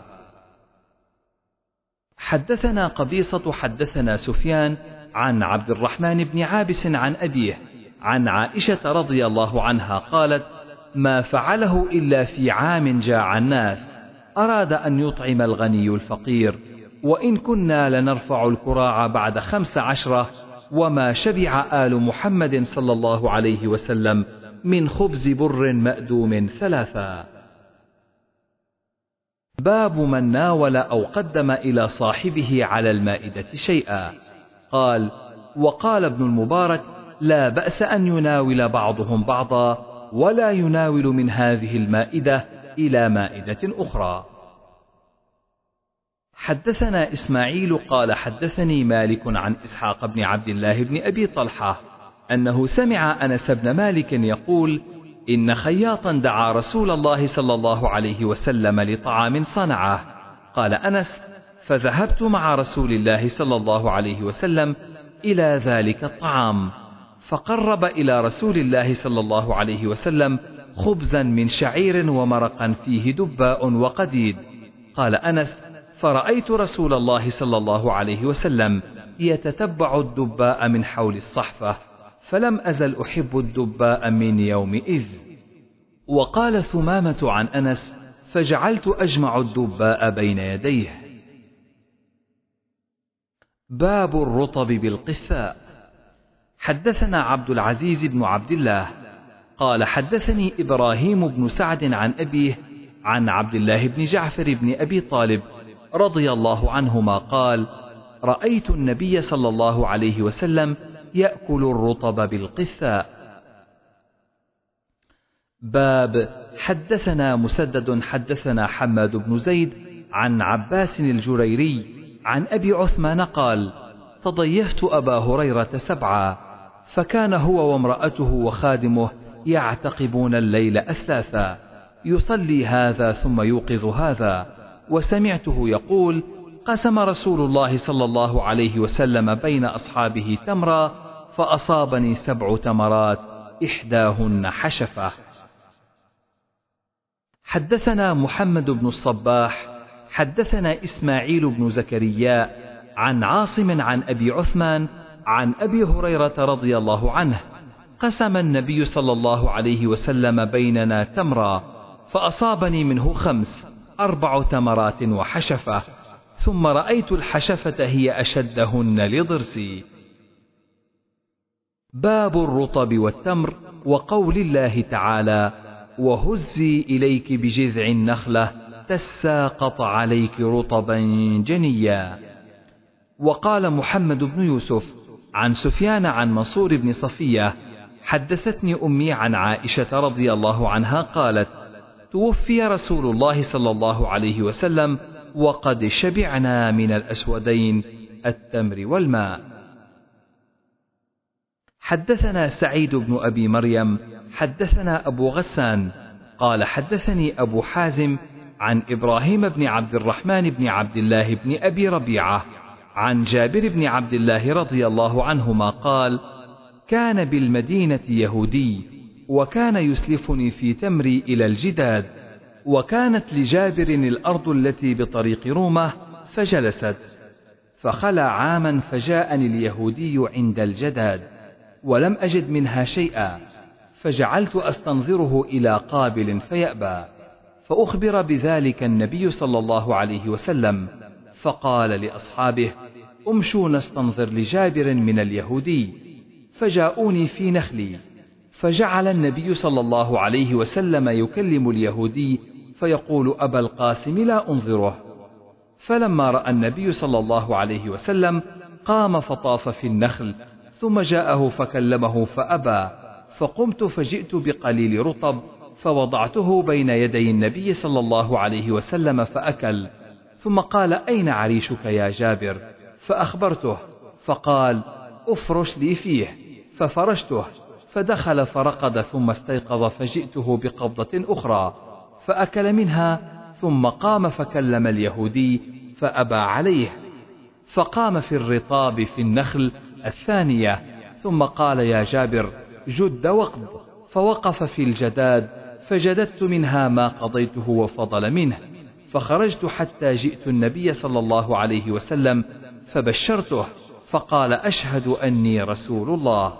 حدثنا قبيصة حدثنا سفيان عن عبد الرحمن بن عابس عن أبيه عن عائشة رضي الله عنها قالت: ما فعله إلا في عام جاع الناس، أراد أن يطعم الغني الفقير، وإن كنا لنرفع الكراع بعد خمس عشرة، وما شبع آل محمد صلى الله عليه وسلم من خبز بر مأدوم ثلاثا. باب من ناول أو قدم إلى صاحبه على المائدة شيئا. قال: وقال ابن المبارك: لا بأس أن يناول بعضهم بعضا، ولا يناول من هذه المائدة إلى مائدة أخرى. حدثنا إسماعيل قال: حدثني مالك عن إسحاق بن عبد الله بن أبي طلحة أنه سمع أنس بن مالك يقول: إن خياطا دعا رسول الله صلى الله عليه وسلم لطعام صنعه. قال أنس: فذهبت مع رسول الله صلى الله عليه وسلم إلى ذلك الطعام، فقرب إلى رسول الله صلى الله عليه وسلم خبزا من شعير ومرقا فيه دباء وقديد. قال أنس: فرأيت رسول الله صلى الله عليه وسلم يتتبع الدباء من حول الصحفة، فلم أزل أحب الدباء من يومئذ. وقال ثمامة عن أنس: فجعلت أجمع الدباء بين يديه. باب الرطب بالقثاء. حدثنا عبد العزيز بن عبد الله قال حدثني إبراهيم بن سعد عن أبيه عن عبد الله بن جعفر بن أبي طالب رضي الله عنهما قال: رأيت النبي صلى الله عليه وسلم يأكل الرطب بالقثاء. باب حدثنا مسدد حدثنا حماد بن زيد عن عباس الجريري عن أبي عثمان قال: تضيفت أبا هريرة سبعا، فكان هو وامرأته وخادمه يعتقبون الليل أثلاثا، يصلي هذا ثم يوقظ هذا، وسمعته يقول: قسم رسول الله صلى الله عليه وسلم بين أصحابه تمرا، فأصابني سبع تمرات إحداهن حشفة. حدثنا محمد بن الصباح حدثنا إسماعيل بن زكريا عن عاصم عن أبي عثمان عن أبي هريرة رضي الله عنه: قسم النبي صلى الله عليه وسلم بيننا تمرا، فأصابني منه خمس، أربع تمرات وحشفة، ثم رأيت الحشفة هي أشدهن لضرسي. باب الرطب والتمر وقول الله تعالى: وهزي إليك بجذع النخلة تساقط عليك رطبا جنيا. وقال محمد بن يوسف عن سفيان عن منصور بن صفية: حدثتني أمي عن عائشة رضي الله عنها قالت: توفي رسول الله صلى الله عليه وسلم وقد شبعنا من الأسودين التمر والماء. حدثنا سعيد بن أبي مريم حدثنا أبو غسان قال حدثني أبو حازم عن إبراهيم بن عبد الرحمن بن عبد الله بن أبي ربيعة عن جابر بن عبد الله رضي الله عنهما قال: كان بالمدينة يهودي، وكان يسلفني في تمري إلى الجداد، وكانت لجابر الأرض التي بطريق رومة، فجلست، فخلى عاما فجاءني اليهودي عند الجداد، ولم أجد منها شيئا، فجعلت أستنظره إلى قابل فيأبى، فأخبر بذلك النبي صلى الله عليه وسلم، فقال لأصحابه: امشوا نستنظر لجابر من اليهودي، فجاءوني في نخلي، فجعل النبي صلى الله عليه وسلم يكلم اليهودي فيقول: أبا القاسم لا أنظره. فلما رأى النبي صلى الله عليه وسلم قام فطاف في النخل، ثم جاءه فكلمه فأبى، فقمت فجئت بقليل رطب فوضعته بين يدي النبي صلى الله عليه وسلم فأكل، ثم قال: أين عريشك يا جابر؟ فأخبرته، فقال: أفرش لي فيه، ففرشته، فدخل فرقد، ثم استيقظ فجئته بقبضة أخرى فأكل منها، ثم قام فكلم اليهودي فأبى عليه، فقام في الرطاب في النخل الثانية، ثم قال: يا جابر جد وقض، فوقف في الجداد، فجددت منها ما قضيته وفضل منه، فخرجت حتى جئت النبي صلى الله عليه وسلم فبشرته، فقال: أشهد أني رسول الله.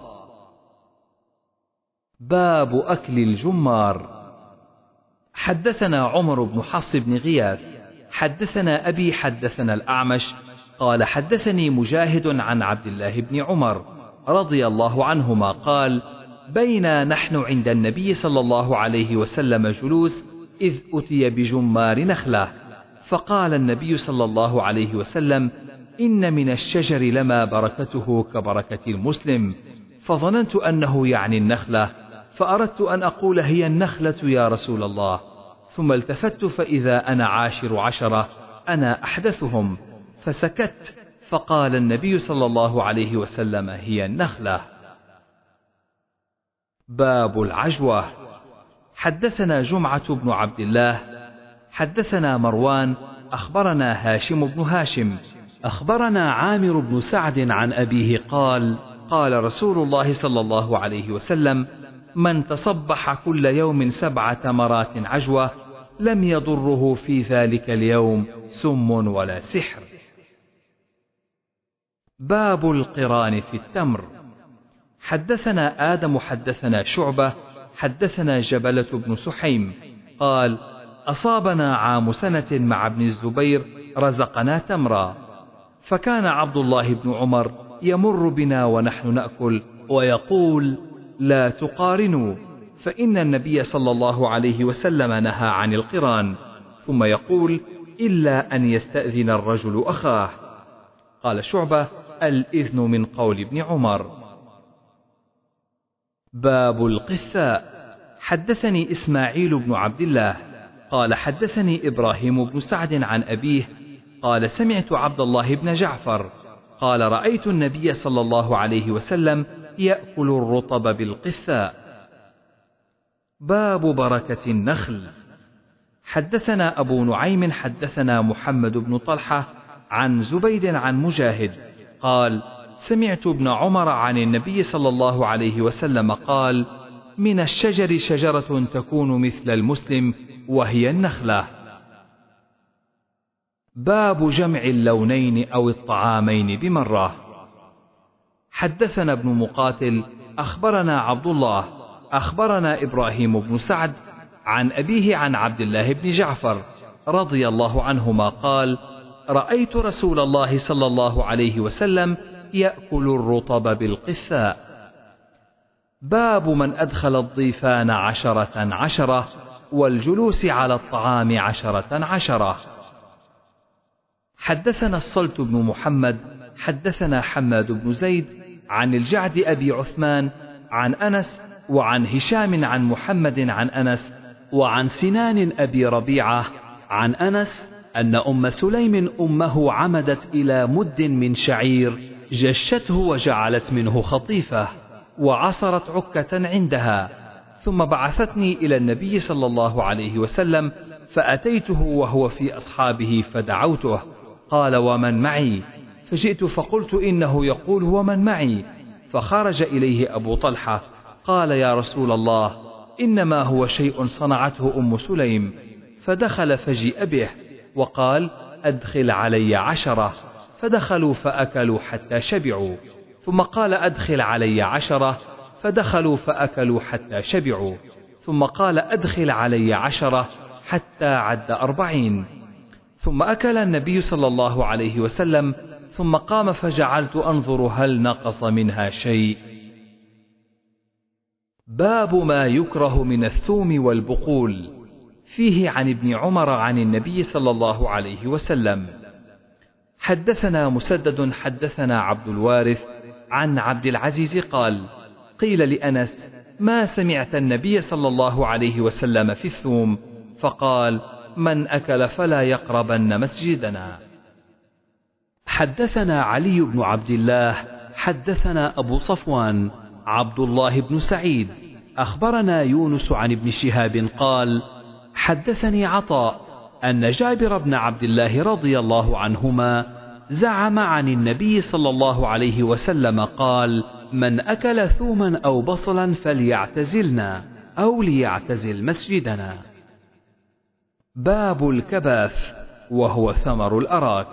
باب أكل الجمار. حدثنا عمر بن حفص بن غياث حدثنا أبي حدثنا الأعمش قال حدثني مجاهد عن عبد الله بن عمر رضي الله عنهما قال: بينا نحن عند النبي صلى الله عليه وسلم جلوس، إذ أتي بجمار نخلة، فقال النبي صلى الله عليه وسلم: إن من الشجر لما بركته كبركة المسلم، فظننت أنه يعني النخلة، فأردت أن أقول: هي النخلة يا رسول الله، ثم التفت فإذا أنا عاشر عشرة، أنا أحدثهم، فسكت، فقال النبي صلى الله عليه وسلم: هي النخلة. باب العجوة. حدثنا جمعة بن عبد الله حدثنا مروان أخبرنا هاشم بن هاشم أخبرنا عامر بن سعد عن أبيه قال قال رسول الله صلى الله عليه وسلم من تصبح كل يوم سبع تمرات عجوة لم يضره في ذلك اليوم سم ولا سحر. باب القران في التمر. حدثنا آدم حدثنا شعبة حدثنا جبلة بن سحيم قال أصابنا عام سنة مع ابن الزبير رزقنا تمرا، فكان عبد الله بن عمر يمر بنا ونحن نأكل ويقول لا تقارنوا، فإن النبي صلى الله عليه وسلم نهى عن القران، ثم يقول إلا أن يستأذن الرجل أخاه. قال شعبة الإذن من قول ابن عمر. باب القثاء. حدثني إسماعيل بن عبد الله قال حدثني إبراهيم بن سعد عن أبيه قال سمعت عبد الله بن جعفر قال رأيت النبي صلى الله عليه وسلم يأكل الرطب بالقثاء. باب بركة النخل. حدثنا أبو نعيم حدثنا محمد بن طلحة عن زبيد عن مجاهد قال سمعت ابن عمر عن النبي صلى الله عليه وسلم قال من الشجر شجرة تكون مثل المسلم وهي النخلة. باب جمع اللونين أو الطعامين بمرة. حدثنا ابن مقاتل أخبرنا عبد الله أخبرنا إبراهيم بن سعد عن أبيه عن عبد الله بن جعفر رضي الله عنهما قال رأيت رسول الله صلى الله عليه وسلم يأكل الرطب بالقثاء. باب من أدخل الضيفان عشرة عشرة والجلوس على الطعام عشرة عشرة. حدثنا الصلت بن محمد حدثنا حماد بن زيد عن الجعد أبي عثمان عن أنس وعن هشام عن محمد عن أنس وعن سنان أبي ربيعة عن أنس أن أم سليم أمه عمدت إلى مد من شعير جشته وجعلت منه خطيفة وعصرت عكة عندها، ثم بعثتني إلى النبي صلى الله عليه وسلم فأتيته وهو في أصحابه فدعوته قال ومن معي؟ فجئت فقلت إنه يقول ومن معي؟ فخرج إليه أبو طلحة قال يا رسول الله إنما هو شيء صنعته أم سليم، فدخل فجيء به وقال أدخل علي عشرة، فدخلوا فأكلوا حتى شبعوا، ثم قال أدخل علي عشرة فدخلوا فأكلوا حتى شبعوا، ثم قال أدخل علي عشرة حتى عد أربعين، ثم أكل النبي صلى الله عليه وسلم ثم قام فجعلت أنظر هل نقص منها شيء. باب ما يكره من الثوم والبقول. فيه عن ابن عمر عن النبي صلى الله عليه وسلم. حدثنا مسدد حدثنا عبد الوارث عن عبد العزيز قال قيل لأنس ما سمعت النبي صلى الله عليه وسلم في الثوم؟ فقال من أكل فلا يقربن مسجدنا. حدثنا علي بن عبد الله حدثنا أبو صفوان عبد الله بن سعيد أخبرنا يونس عن ابن شهاب قال حدثني عطاء أن جابر بن عبد الله رضي الله عنهما زعم عن النبي صلى الله عليه وسلم قال من أكل ثوما أو بصلا فليعتزلنا أو ليعتزل مسجدنا. باب الكباث وهو ثمر الأراك.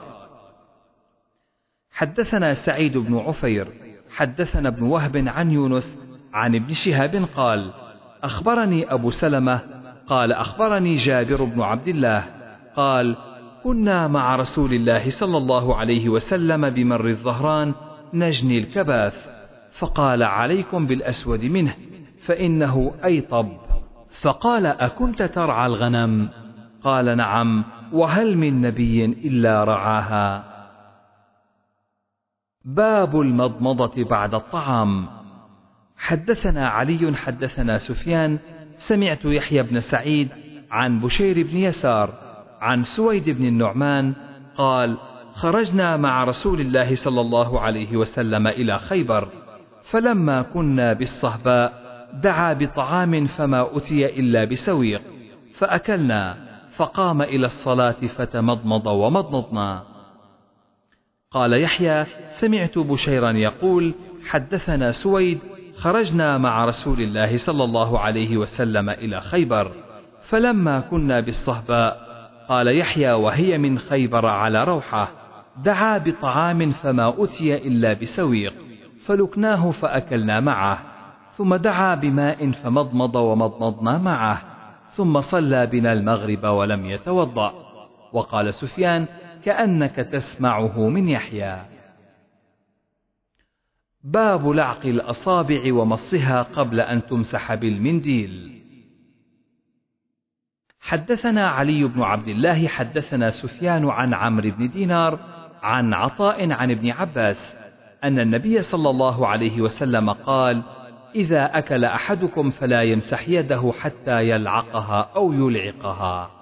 حدثنا سعيد بن عفير حدثنا ابن وهب عن يونس عن ابن شهاب قال أخبرني أبو سلمة قال أخبرني جابر بن عبد الله قال كنا مع رسول الله صلى الله عليه وسلم بمر الظهران نجني الكباث، فقال عليكم بالأسود منه فإنه أيطب، فقال أكنت ترعى الغنم؟ قال نعم، وهل من نبي إلا رعاها. باب المضمضة بعد الطعام. حدثنا علي حدثنا سفيان سمعت يحيى بن سعيد عن بشير بن يسار عن سويد بن النعمان قال خرجنا مع رسول الله صلى الله عليه وسلم إلى خيبر، فلما كنا بالصهباء دعا بطعام فما أتي إلا بسويق، فأكلنا، فقام إلى الصلاة فتمضمض ومضمضنا. قال يحيى: سمعت بشيرا يقول: حدثنا سويد: خرجنا مع رسول الله صلى الله عليه وسلم إلى خيبر، فلما كنا بالصهباء، قال يحيى وهي من خيبر على روحة، دعا بطعام فما أتي إلا بسويق، فلكناه فأكلنا معه، ثم دعا بماء فمضمض ومضمضنا معه، ثم صلى بنا المغرب ولم يتوضأ. وقال سفيان: كأنك تسمعه من يحيى. باب لعق الأصابع ومصها قبل أن تمسح بالمنديل. حدثنا علي بن عبد الله حدثنا سفيان عن عمرو بن دينار عن عطاء عن ابن عباس أن النبي صلى الله عليه وسلم قال: إذا أكل أحدكم فلا يمسح يده حتى يلعقها أو يلعقها.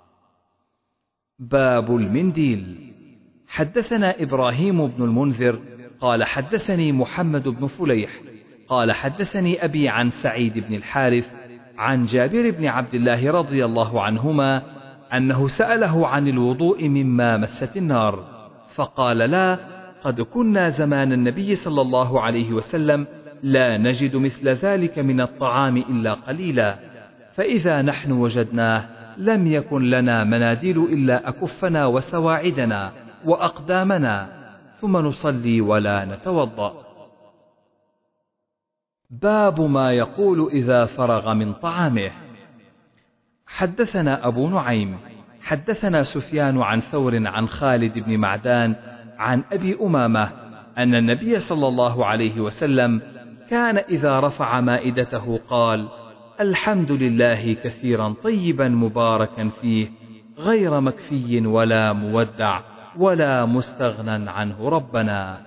باب المنديل. حدثنا إبراهيم بن المنذر قال حدثني محمد بن فليح قال حدثني أبي عن سعيد بن الحارث عن جابر بن عبد الله رضي الله عنهما أنه سأله عن الوضوء مما مست النار، فقال: لا، قد كنا زمان النبي صلى الله عليه وسلم لا نجد مثل ذلك من الطعام إلا قليلا، فإذا نحن وجدناه لم يكن لنا مناديل إلا أكفنا وسواعدنا وأقدامنا، ثم نصلي ولا نتوضأ. باب ما يقول إذا فرغ من طعامه. حدثنا أبو نعيم حدثنا سفيان عن ثور عن خالد بن معدان عن أبي أمامة أن النبي صلى الله عليه وسلم كان إذا رفع مائدته قال: الحمد لله كثيرا طيبا مباركا فيه، غير مكفي ولا مودع ولا مستغنى عنه ربنا.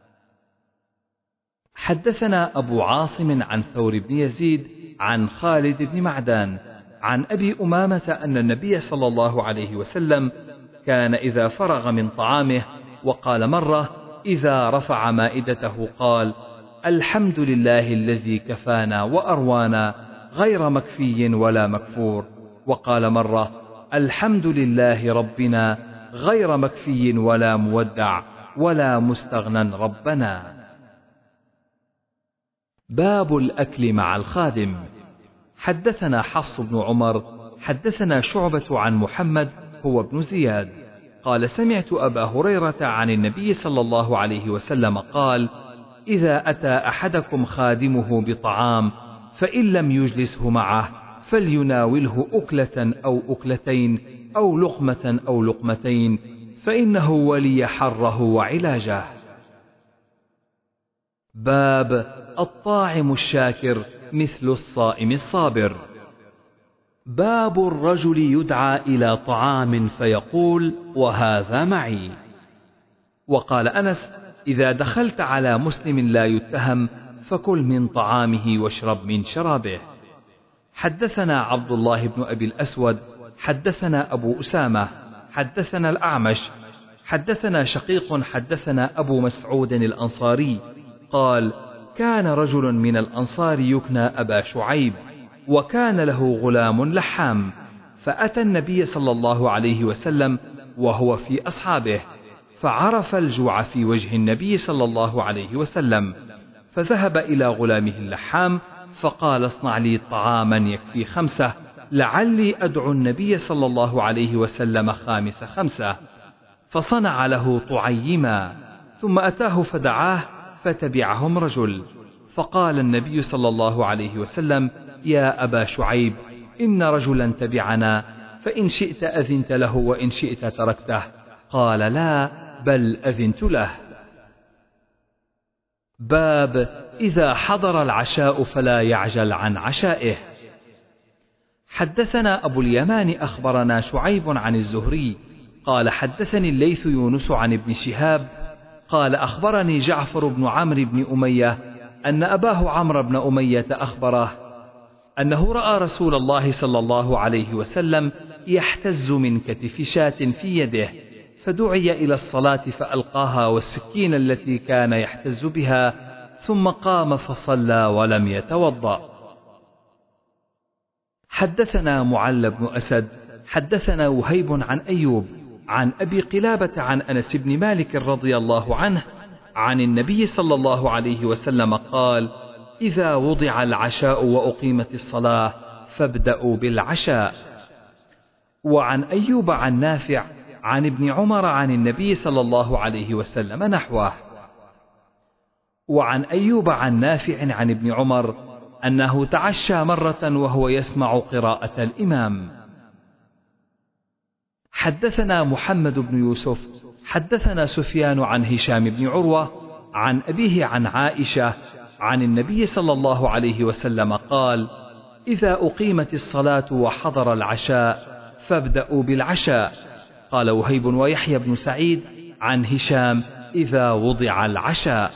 حدثنا أبو عاصم عن ثور بن يزيد عن خالد بن معدان عن أبي أمامة أن النبي صلى الله عليه وسلم كان إذا فرغ من طعامه وقال مرة إذا رفع مائدته قال: الحمد لله الذي كفانا وأروانا، غير مكفي ولا مكفور، وقال مرة: الحمد لله ربنا، غير مكفي ولا مودع ولا مستغنى ربنا. باب الأكل مع الخادم. حدثنا حفص بن عمر حدثنا شعبة عن محمد هو ابن زياد قال: سمعت أبا هريرة عن النبي صلى الله عليه وسلم قال: إذا أتى أحدكم خادمه بطعام فإن لم يجلسه معه فليناوله أكلة أو أكلتين أو لقمة أو لقمتين، فإنه ولي حره وعلاجه. باب الطاعم الشاكر مثل الصائم الصابر. باب الرجل يدعى إلى طعام فيقول: وهذا معي. وقال أنس: إذا دخلت على مسلم لا يتهم فكل من طعامه واشرب من شرابه. حدثنا عبد الله بن أبي الأسود حدثنا أبو أسامة حدثنا الأعمش حدثنا شقيق حدثنا أبو مسعود الأنصاري قال: كان رجل من الأنصار يكنى أبا شعيب، وكان له غلام لحام، فأتى النبي صلى الله عليه وسلم وهو في أصحابه، فعرف الجوع في وجه النبي صلى الله عليه وسلم، فذهب إلى غلامه اللحام فقال: اصنع لي طعاما يكفي خمسة، لعلي أدعو النبي صلى الله عليه وسلم خامس خمسة. فصنع له طعيما، ثم أتاه فدعاه، فتبعهم رجل، فقال النبي صلى الله عليه وسلم: يا أبا شعيب، إن رجلا تبعنا، فإن شئت أذنت له وإن شئت تركته. قال: لا، بل أذنت له. باب إذا حضر العشاء فلا يعجل عن عشائه. حدثنا أبو اليمان أخبرنا شعيب عن الزهري قال: حدثني الليث يونس عن ابن شهاب قال: أخبرني جعفر بن عمرو بن أمية أن أباه عمرو بن أمية أخبره أنه رأى رسول الله صلى الله عليه وسلم يحتز من كتف شاة في يده، فدعي إلى الصلاة فألقاها والسكين التي كان يحتز بها، ثم قام فصلى ولم يتوضأ. حدثنا معل بن أسد حدثنا وهيب عن أيوب عن أبي قلابة عن أنس بن مالك رضي الله عنه عن النبي صلى الله عليه وسلم قال: إذا وضع العشاء وأقيمت الصلاة فابدأوا بالعشاء. وعن أيوب عن نافع عن ابن عمر عن النبي صلى الله عليه وسلم نحوه. وعن أيوب عن نافع عن ابن عمر أنه تعشى مرة وهو يسمع قراءة الإمام. حدثنا محمد بن يوسف حدثنا سفيان عن هشام بن عروة عن أبيه عن عائشة عن النبي صلى الله عليه وسلم قال: إذا أقيمت الصلاة وحضر العشاء فابدأوا بالعشاء. قال وهيب ويحيى بن سعيد عن هشام: إذا وضع العشاء.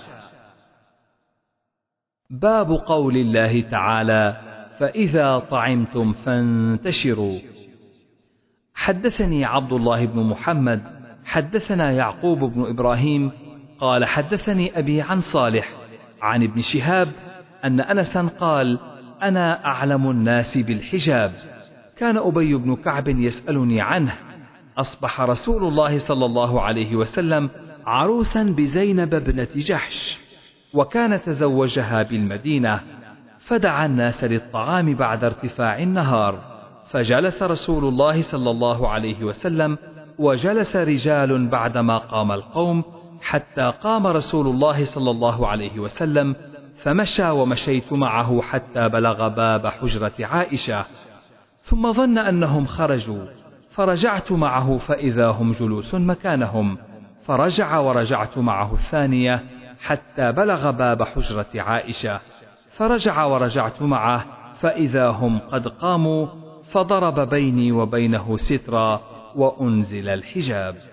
باب قول الله تعالى: فإذا طعمتم فانتشروا. حدثني عبد الله بن محمد حدثنا يعقوب بن إبراهيم قال حدثني أبي عن صالح عن ابن شهاب أن أنسا قال: أنا أعلم الناس بالحجاب. كان أبي بن كعب يسألني عنه. أصبح رسول الله صلى الله عليه وسلم عروسا بزينب ابنة جحش، وكان تزوجها بالمدينة، فدعا الناس للطعام بعد ارتفاع النهار، فجلس رسول الله صلى الله عليه وسلم وجلس رجال بعدما قام القوم، حتى قام رسول الله صلى الله عليه وسلم فمشى ومشيت معه حتى بلغ باب حجرة عائشة، ثم ظن أنهم خرجوا، فرجعت معه فإذا هم جلوس مكانهم، فرجع ورجعت معه الثانية حتى بلغ باب حجرة عائشة، فرجع ورجعت معه فإذا هم قد قاموا، فضرب بيني وبينه سترا وأنزل الحجاب.